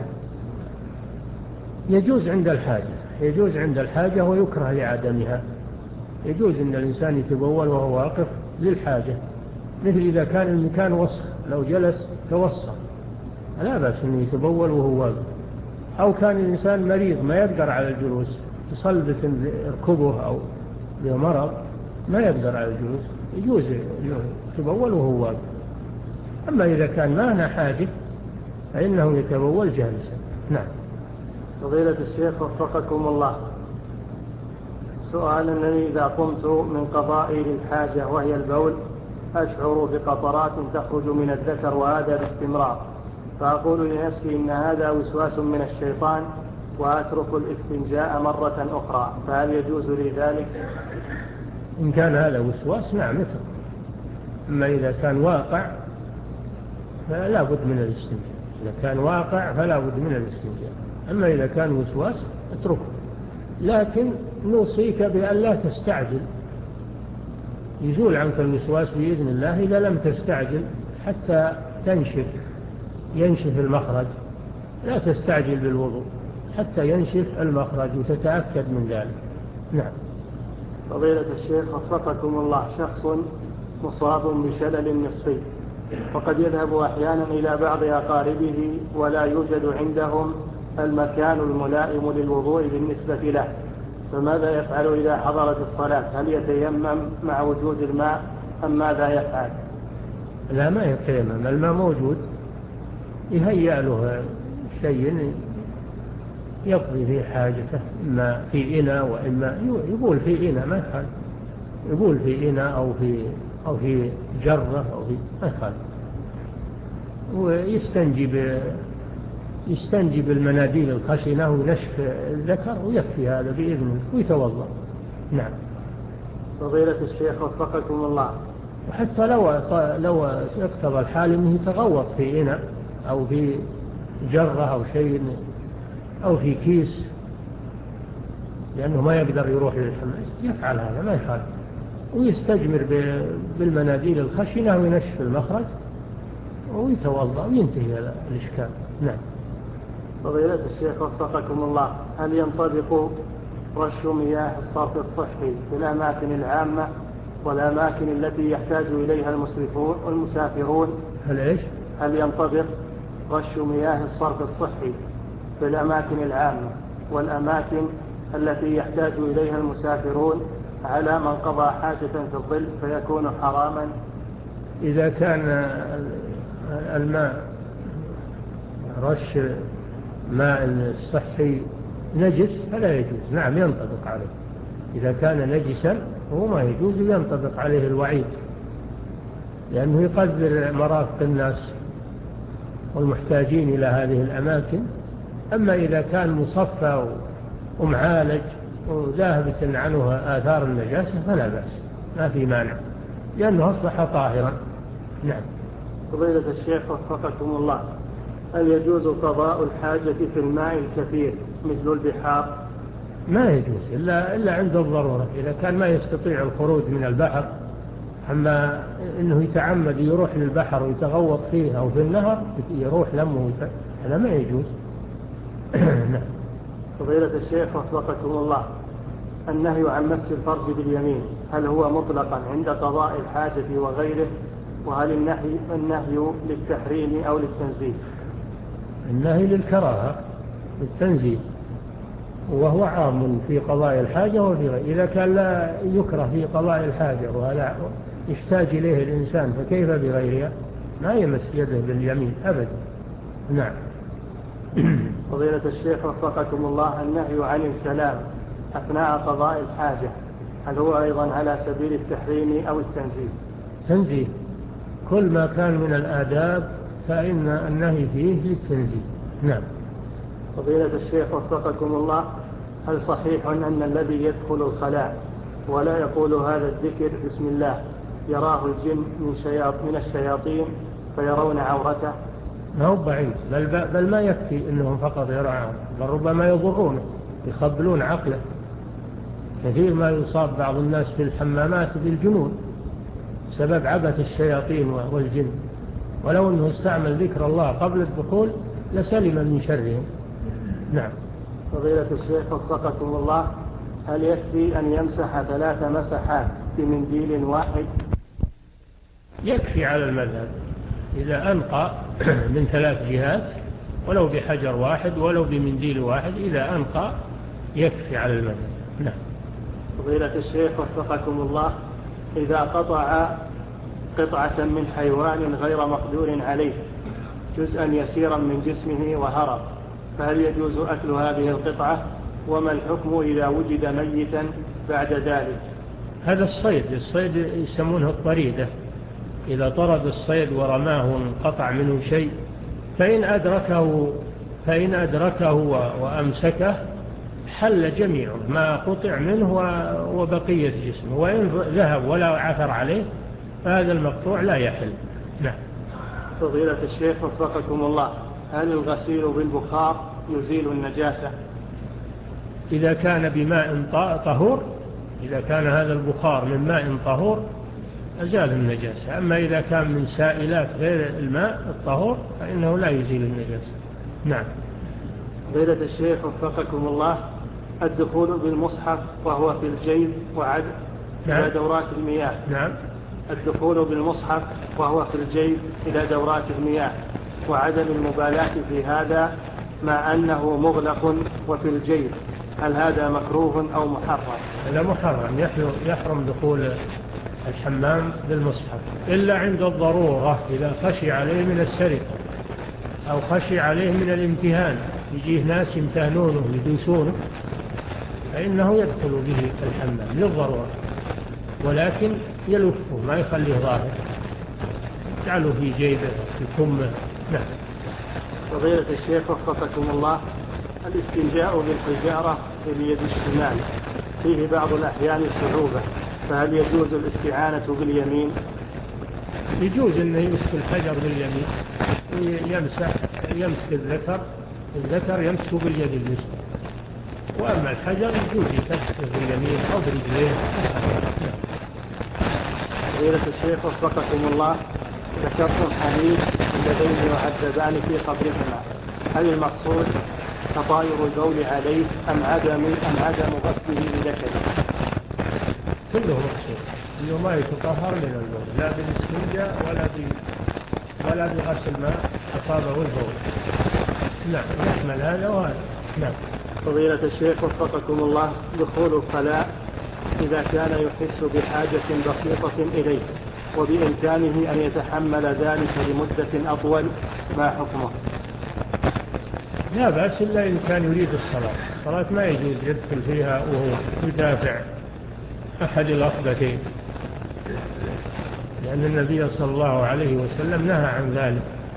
[SPEAKER 2] يجوز عند الحاجة، يجوز عند الحاجة ويكره لعدمها. يجوز أن الإنسان يتبول وهو واقف للحاجة، مثل إذا كان المكان وسخ لو جلس توسخ لا بأس أنه يتبول وهو واقف، أو كان الإنسان مريض ما يقدر على الجلوس، تصلبت ركبه أو بمرض ما يقدر على الجلوس، يجوز يتبول وهو واقف. أما إذا كان ما هنا حاجة فإنه يتبول جالسا. نعم.
[SPEAKER 1] فضيلة الشيخ وفقكم الله، السؤال أنني إذا قمت من قضائي للحاجة وهي البول أشعر بقطرات تخرج من الذكر وهذا باستمرار، فأقول لنفسي إن هذا وسواس من الشيطان وأترك الاستنجاء مرة أخرى، فهل يجوز لي ذلك؟
[SPEAKER 2] إن كان هذا وسواس نعم اترك، أما إذا كان واقع فلا بد من الاستنجاء، إذا كان واقع فلا بد من الاستنجاء، أما إذا كان وسواس اتركه، لكن نوصيك بأن لا تستعجل، يزول عنك الوسواس بإذن الله إذا لم تستعجل حتى تنشف، ينشف المخرج، لا تستعجل بالوضوء حتى ينشف المخرج وتتأكد من ذلك. نعم.
[SPEAKER 1] فضيلة الشيخ وفقكم الله، شخص مصاب بشلل نصفي وقد يذهب أحيانا إلى بعض أقاربه ولا يوجد عندهم المكان الملائم للوضوء بالنسبة له، فماذا يفعل إذا حضرت الصلاة؟ هل يتيمم مع وجود الماء أم ماذا يفعل؟
[SPEAKER 2] لا ما يتيمم، الماء موجود، يهيأ له شيء يقضي فيه حاجته، إما في إناء وإما يقول في إناء ما يخالف، يقول في إناء أو في أو في جرة أو في ما يخالف، ويستنجي يستنجي بالمناديل الخشنة ونشف الذكر ويكفي هذا بإذن الله ويتوضأ. نعم.
[SPEAKER 1] فضيلة الشيخ وفقكم الله،
[SPEAKER 2] وحتى لو لو اقتضى الحال انه يتغوط في إناء او في جرة او شيء او في كيس لانه ما يقدر يروح للحمام، يفعل هذا ما يخالف، ويستجمر بالمناديل الخشنة وينشف المخرج ويتوضأ وينتهي هذا الإشكال. نعم.
[SPEAKER 1] فضيلة الشيخ وفقكم الله، هل ينطبق رش مياه الصرف الصحي في الأماكن العامة والأماكن التي يحتاج إليها المسرفون والمسافرون؟
[SPEAKER 2] هل إيش؟
[SPEAKER 1] هل ينطبق رش مياه الصرف الصحي في الأماكن العامة والأماكن التي يحتاج إليها المسافرون على من قضى حاجة في الظل فيكون حراما؟
[SPEAKER 2] إذا كان الماء رش ماء الصحي نجس فلا يجوز، نعم ينطبق عليه، إذا كان نجسا هو ما يجوز، ينطبق عليه الوعيد لأنه يقدر مرافق الناس والمحتاجين إلى هذه الأماكن. أما إذا كان مصفى ومعالج وذاهبة عنه آثار النجاسة فلا بأس، ما في مانع لأنه أصبح طاهرا. نعم.
[SPEAKER 1] فضيلة الشيخ وفقكم الله، هل يجوز قضاء الحاجة في الماء الكثير مثل البحار؟
[SPEAKER 2] ما يجوز إلا, إلا عند الضرورة، إذا كان ما يستطيع الخروج من البحر أما إنه يتعمد يروح للبحر ويتغوط فيه أو في النهر يروح لمه هذا ما يجوز.
[SPEAKER 1] نعم. فضيلة الشيخ وفقكم الله، النهي عن مس الفرج باليمين هل هو مطلقا عند قضاء الحاجة وغيره؟ وهل النهي, النهي للتحريم أو للتنزيه؟
[SPEAKER 2] النهي للكراهة للتنزيه، وهو عام في قضاء الحاجة وفي غيره. إذا كان لا يكره في قضاء الحاجة ولا يحتاج إليه الإنسان فكيف بغيرها؟ ما يمس يده باليمين أبدا. نعم.
[SPEAKER 1] فضيلة الشيخ وفقكم الله، النهي عن الكلام أثناء قضاء الحاجة هل هو أيضا على سبيل التحريم أو التنزيه؟
[SPEAKER 2] تنزيه، كل ما كان من الآداب فإن النهي فيه للتنزيه. نعم.
[SPEAKER 1] فضيلة الشيخ وفقكم الله، هل صحيح أن الذي يدخل الخلاء ولا يقول هذا الذكر بسم الله يراه الجن من, شياط من الشياطين فيرون عورته؟
[SPEAKER 2] ما هو بعيد، بل, بل ما يكفي أنهم فقط يرون عورته، بل ربما يضرونه يخبلون عقله. كثير ما يصاب بعض الناس في الحمامات بالجنون سبب عبث الشياطين والجن، ولو أنه استعمل ذكر الله قبل الدخول لسلم من شرهم. نعم.
[SPEAKER 1] فضيلة الشيخ وفقكم الله، هل يكفي أن يمسح ثلاث مسحات بمنديل واحد؟
[SPEAKER 2] يكفي على المذهب إذا أنقى من ثلاث جهات ولو بحجر واحد ولو بمنديل واحد، إذا أنقى يكفي على المذهب. نعم.
[SPEAKER 1] فضيلة الشيخ وفقكم الله، إذا قطع قطعة من حيوان غير مقدور عليه جزءا يسيرا من جسمه وهرب، فهل يجوز أكل هذه القطعة؟ وما الحكم إذا وجد ميتا بعد ذلك؟
[SPEAKER 2] هذا الصيد الصيد يسمونه الطريدة، إذا طرد الصيد ورماه وانقطع منه شيء فإن أدركه, فإن أدركه وأمسكه حل جميعه ما قطع منه وبقية جسمه، وإن ذهب ولا عثر عليه فهذا المقطوع لا يحل. نعم.
[SPEAKER 1] فضيلة الشيخ وفقكم الله، هل الغسيل بالبخار يزيل النجاسة؟
[SPEAKER 2] إذا كان بماء طهور، إذا كان هذا البخار من ماء طهور أزال النجاسة، أما إذا كان من سائلات غير الماء الطهور فإنه لا يزيل النجاسة. نعم.
[SPEAKER 1] فضيلة الشيخ وفقكم الله، الدخول بالمصحف وهو في الجيب وعد
[SPEAKER 2] نعم.
[SPEAKER 1] إلى دورات المياه.
[SPEAKER 2] نعم.
[SPEAKER 1] الدخول بالمصحف وهو في الجيب إلى دورات المياه وعدم المبالاة في هذا مع أنه مغلق وفي الجيب، هل هذا مكروه أو محرم؟
[SPEAKER 2] هذا محرم، يحرم دخول الحمام بالمصحف إلا عند الضرورة، إذا خشي عليه من السرقة أو خشي عليه من الامتهان، يجيه ناس يمتهنونه يدوسونه فإنه يدخل به الحمام للضرورة، ولكن يلفه ما يخليه ظاهر، يجعله في جيبه في كمه. نعم.
[SPEAKER 1] فضيلة الشيخ وفقكم الله، الاستنجاء بالحجارة باليد الشمال فيه بعض الأحيان صعوبة، فهل يجوز الاستعانة باليمين؟
[SPEAKER 2] يجوز أنه يمسك الحجر باليمين ويمسح يمسك الذكر الذكر يمسك باليد اليسرى، وأما الحجر يجوز يمسك باليمين أو برجليه.
[SPEAKER 1] فضيلة الشيخ وفقكم الله، ذكرتم حديث اللذين يعذبان في قبرهما، هل المقصود تطاير البول عليه أم عدم أم عدم غسله بذكره؟
[SPEAKER 2] كله مقصود إنه ما يتطهر من البول لا بالاستنجاء ولا ب ولا بغسل ما أصابه البول. نعم. يحمل هذا وهذا. نعم.
[SPEAKER 1] فضيلة الشيخ وفقكم الله، دخول الخلاء إذا كان يحس بحاجة بسيطة إليه وبإمكانه أن يتحمل ذلك لمدة أطول، ما حكمه؟
[SPEAKER 2] لا بأس إلا إن كان يريد الصلاة. الصلاة ما يجوز يدخل فيها وهو يدافع أحد الأخبثين، لأن النبي صلى الله عليه وسلم نهى عن ذلك،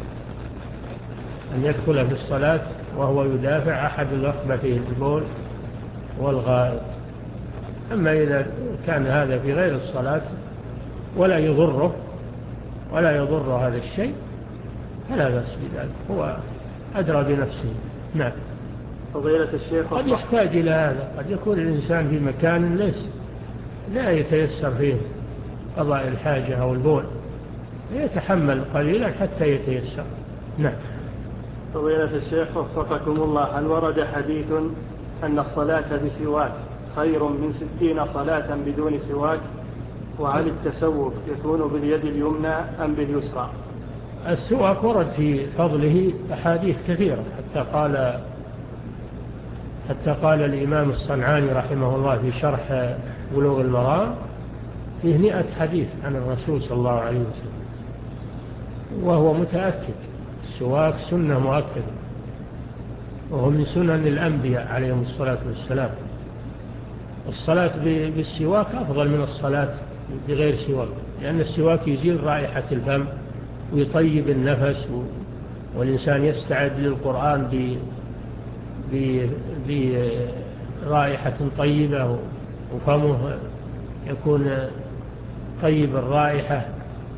[SPEAKER 2] أن يدخل في الصلاة وهو يدافع أحد الأخبثين البول والغائط. أما إذا كان هذا في غير الصلاة ولا يضره ولا يضر هذا الشيء فلا بأس بذلك، هو أدرى بنفسه. نعم.
[SPEAKER 1] فضيلة الشيخ
[SPEAKER 2] قد يحتاج إلى هذا، قد يكون الإنسان في مكان ليس لا يتيسر فيه قضاء الحاجة أو البول يتحمل قليلا حتى يتيسر. نعم.
[SPEAKER 1] فضيلة الشيخ وفقكم الله، هل ورد حديث أن الصلاة بسواك خير من ستين صلاة بدون سواك؟ وهل التسوك يكون باليد اليمنى أم باليسرى؟
[SPEAKER 2] السواك ورد في فضله أحاديث كثيرة، حتى قال حتى قال الإمام الصنعاني رحمه الله في شرح بلوغ المرام فيه مئة حديث عن الرسول صلى الله عليه وسلم، وهو متأكد. السواك سنة مؤكدة، وهو من سنن الأنبياء عليهم الصلاة والسلام. الصلاة بالسواك أفضل من الصلاة بغير سواك، لأن السواك يزيل رائحة الفم ويطيب النفس، والإنسان يستعد للقرآن برائحة طيبة، وفمه يكون طيب الرائحة،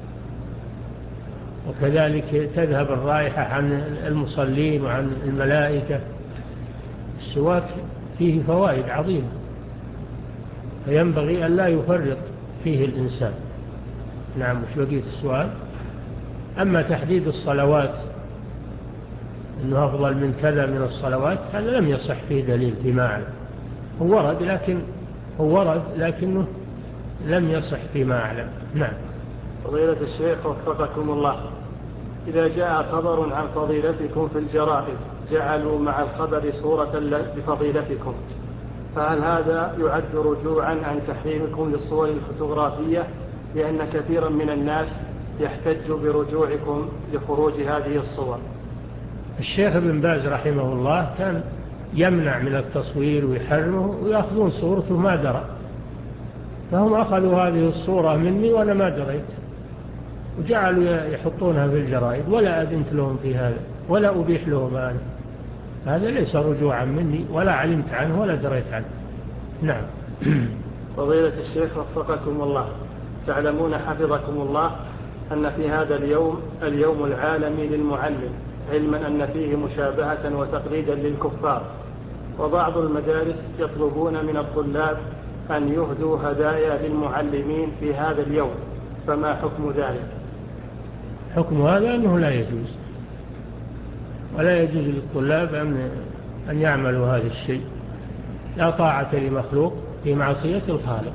[SPEAKER 2] وكذلك تذهب الرائحة عن المصلين وعن الملائكة. السواك فيه فوائد عظيمة، فينبغي أن لا يفرط فيه الإنسان. نعم. مش بقية السؤال؟ أما تحديد الصلوات أنه أفضل من كذا من الصلوات، هذا لم يصح فيه دليل فيما أعلم. هو ورد لكن هو ورد لكنه لم يصح فيما أعلم. نعم.
[SPEAKER 1] فضيلة الشيخ وفقكم الله، إذا جاء خبر عن فضيلتكم في الجرائد جعلوا مع الخبر صورة لفضيلتكم، فهل هذا يعد رجوعا عن تحريمكم للصور الفوتوغرافية؟ لأن كثيرا من الناس يحتج برجوعكم لخروج هذه الصور.
[SPEAKER 2] الشيخ ابن باز رحمه الله كان يمنع من التصوير ويحرمه، ويأخذون صورته ما درى، فهم أخذوا هذه الصورة مني وأنا ما دريت، وجعلوا يحطونها في الجرائد، ولا أذنت لهم في هذا ولا أبيح لهم هذا. هذا ليس رجوعا مني، ولا علمت عنه ولا دريت عنه. نعم.
[SPEAKER 1] فضيلة الشيخ وفقكم الله، تعلمون حفظكم الله أن في هذا اليوم اليوم العالمي للمعلم، علما أن فيه مشابهة وتقليدا للكفار، وبعض المدارس يطلبون من الطلاب أن يهدوا هدايا للمعلمين في هذا اليوم، فما حكم ذلك؟
[SPEAKER 2] حكم هذا أنه لا يجوز، ولا يجوز للطلاب أن أن يعملوا هذا الشيء. لا طاعة لمخلوق في معصية الخالق،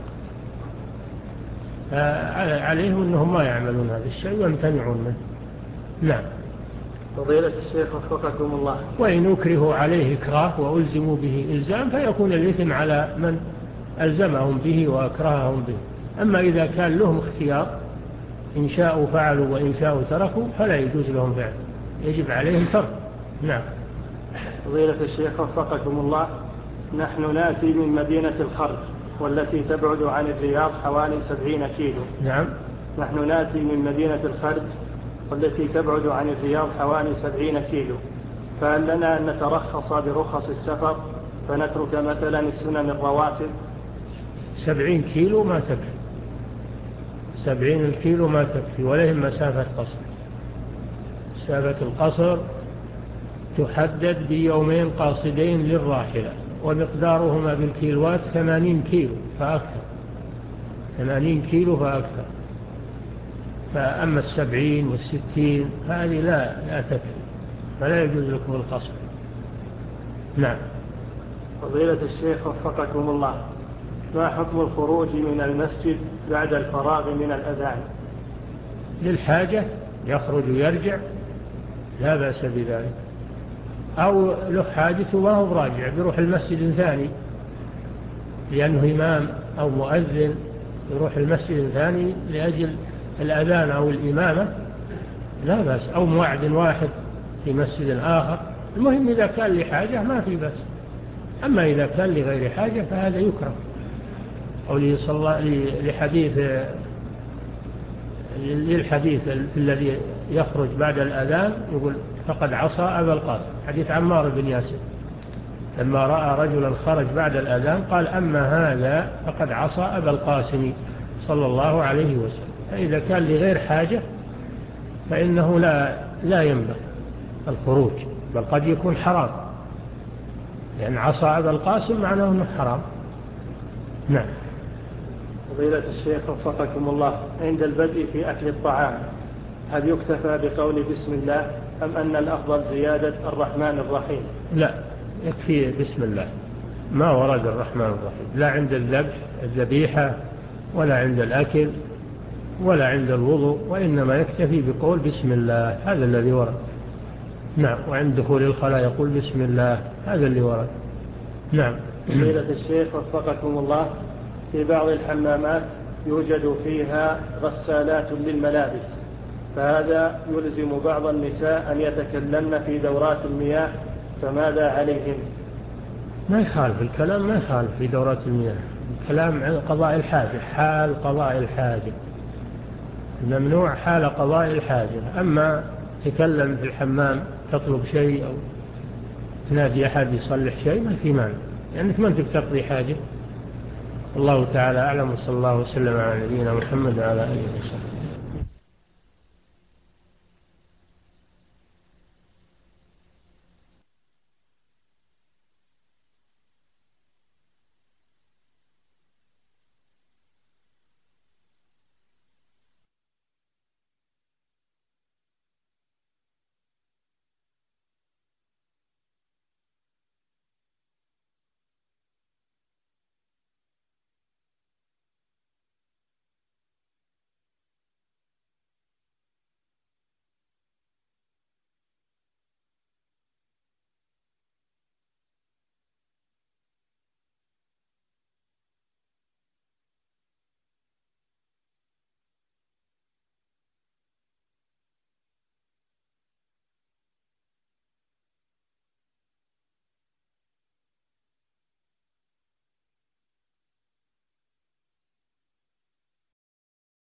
[SPEAKER 2] عليهم أنهم ما يعملون هذا الشيء ويمتنعون منه. نعم.
[SPEAKER 1] فضيلة الشيخ وفقكم الله،
[SPEAKER 2] وإن أكرهوا عليه إكراه وألزموا به إلزام فيكون الإثم على من ألزمهم به وأكرههم به. أما إذا كان لهم اختيار، إن شاءوا فعلوا وإن شاءوا تركوا، فلا يجوز لهم فعل، يجب عليهم ترك. نعم.
[SPEAKER 1] فضيلة الشيخ وفقكم الله، نحن نأتي من مدينة الخرج والتي تبعد عن الرياض حوالي سبعين كيلو.
[SPEAKER 2] نعم.
[SPEAKER 1] نحن نأتي من مدينة الخرج والتي تبعد عن الرياض حوالي سبعين كيلو، فهل لنا أن نترخص برخص السفر فنترك مثلا السنن الرواتب؟
[SPEAKER 2] سبعين كيلو ما تكفي، سبعين الكيلو ما تكفي، ولهم مسافة قصر. مسافة القصر تحدد بيومين قاصدين للراحلة، ومقدارهما بالكيلوات ثمانين كيلو فأكثر، ثمانين كيلو فأكثر. فأما السبعين والستين هذه لا لا تكفي، فلا يجوز لكم القصر. نعم.
[SPEAKER 1] فضيلة الشيخ وفقكم الله، ما حكم الخروج من المسجد بعد الفراغ من الأذان؟
[SPEAKER 2] للحاجة يخرج ويرجع لا بأس بذلك، أو له حاجة ما هو راجع بيروح المسجد ثاني لأنه إمام أو مؤذن، يروح المسجد ثاني لأجل الأذان أو الإمامة لا بأس، أو موعد واحد في مسجد آخر. المهم إذا كان لحاجة ما في بأس، أما إذا كان لغير حاجة فهذا يكره. أو لحديث للحديث الذي يخرج بعد الأذان يقول فقد عصى أبا القاسم، حديث عمار بن ياسر لما رأى رجلا خرج بعد الأذان قال أما هذا فقد عصى أبا القاسم صلى الله عليه وسلم. فإذا كان لغير حاجة فإنه لا لا ينبغي الخروج، بل قد يكون حرام، لأن عصى أبا القاسم معناه أنه حرام. نعم.
[SPEAKER 1] فضيلة الشيخ وفقكم الله، عند البدء في أكل الطعام هل يكتفى بقول بسم الله أم أن الأفضل زيادة الرحمن الرحيم؟
[SPEAKER 2] لا، يكفي بسم الله، ما ورد الرحمن الرحيم لا عند الذبح الذبيحة ولا عند الأكل ولا عند الوضوء، وإنما يكتفي بقول بسم الله، هذا الذي ورد. نعم. وعند دخول الخلاء يقول بسم الله، هذا اللي ورد. نعم.
[SPEAKER 1] فضيلة الشيخ وفقكم الله، في بعض الحمامات يوجد فيها غسالات للملابس، فهذا يلزم بعض النساء أن يتكلمن في دورات المياه، فماذا عليهم؟
[SPEAKER 2] ما يخالف الكلام، ما يخالف في دورات المياه، الكلام عن قضاء الحاجة، حال قضاء الحاجة ممنوع، حال قضاء الحاجة. أما تكلم في الحمام تطلب شيء أو تنادي أحد يصلح شيء ما في مانع، لأنك ما أنت بتقضي حاجة. الله تعالى أعلم، وصلى الله وسلم على نبينا محمد وعلى آله وصحبه.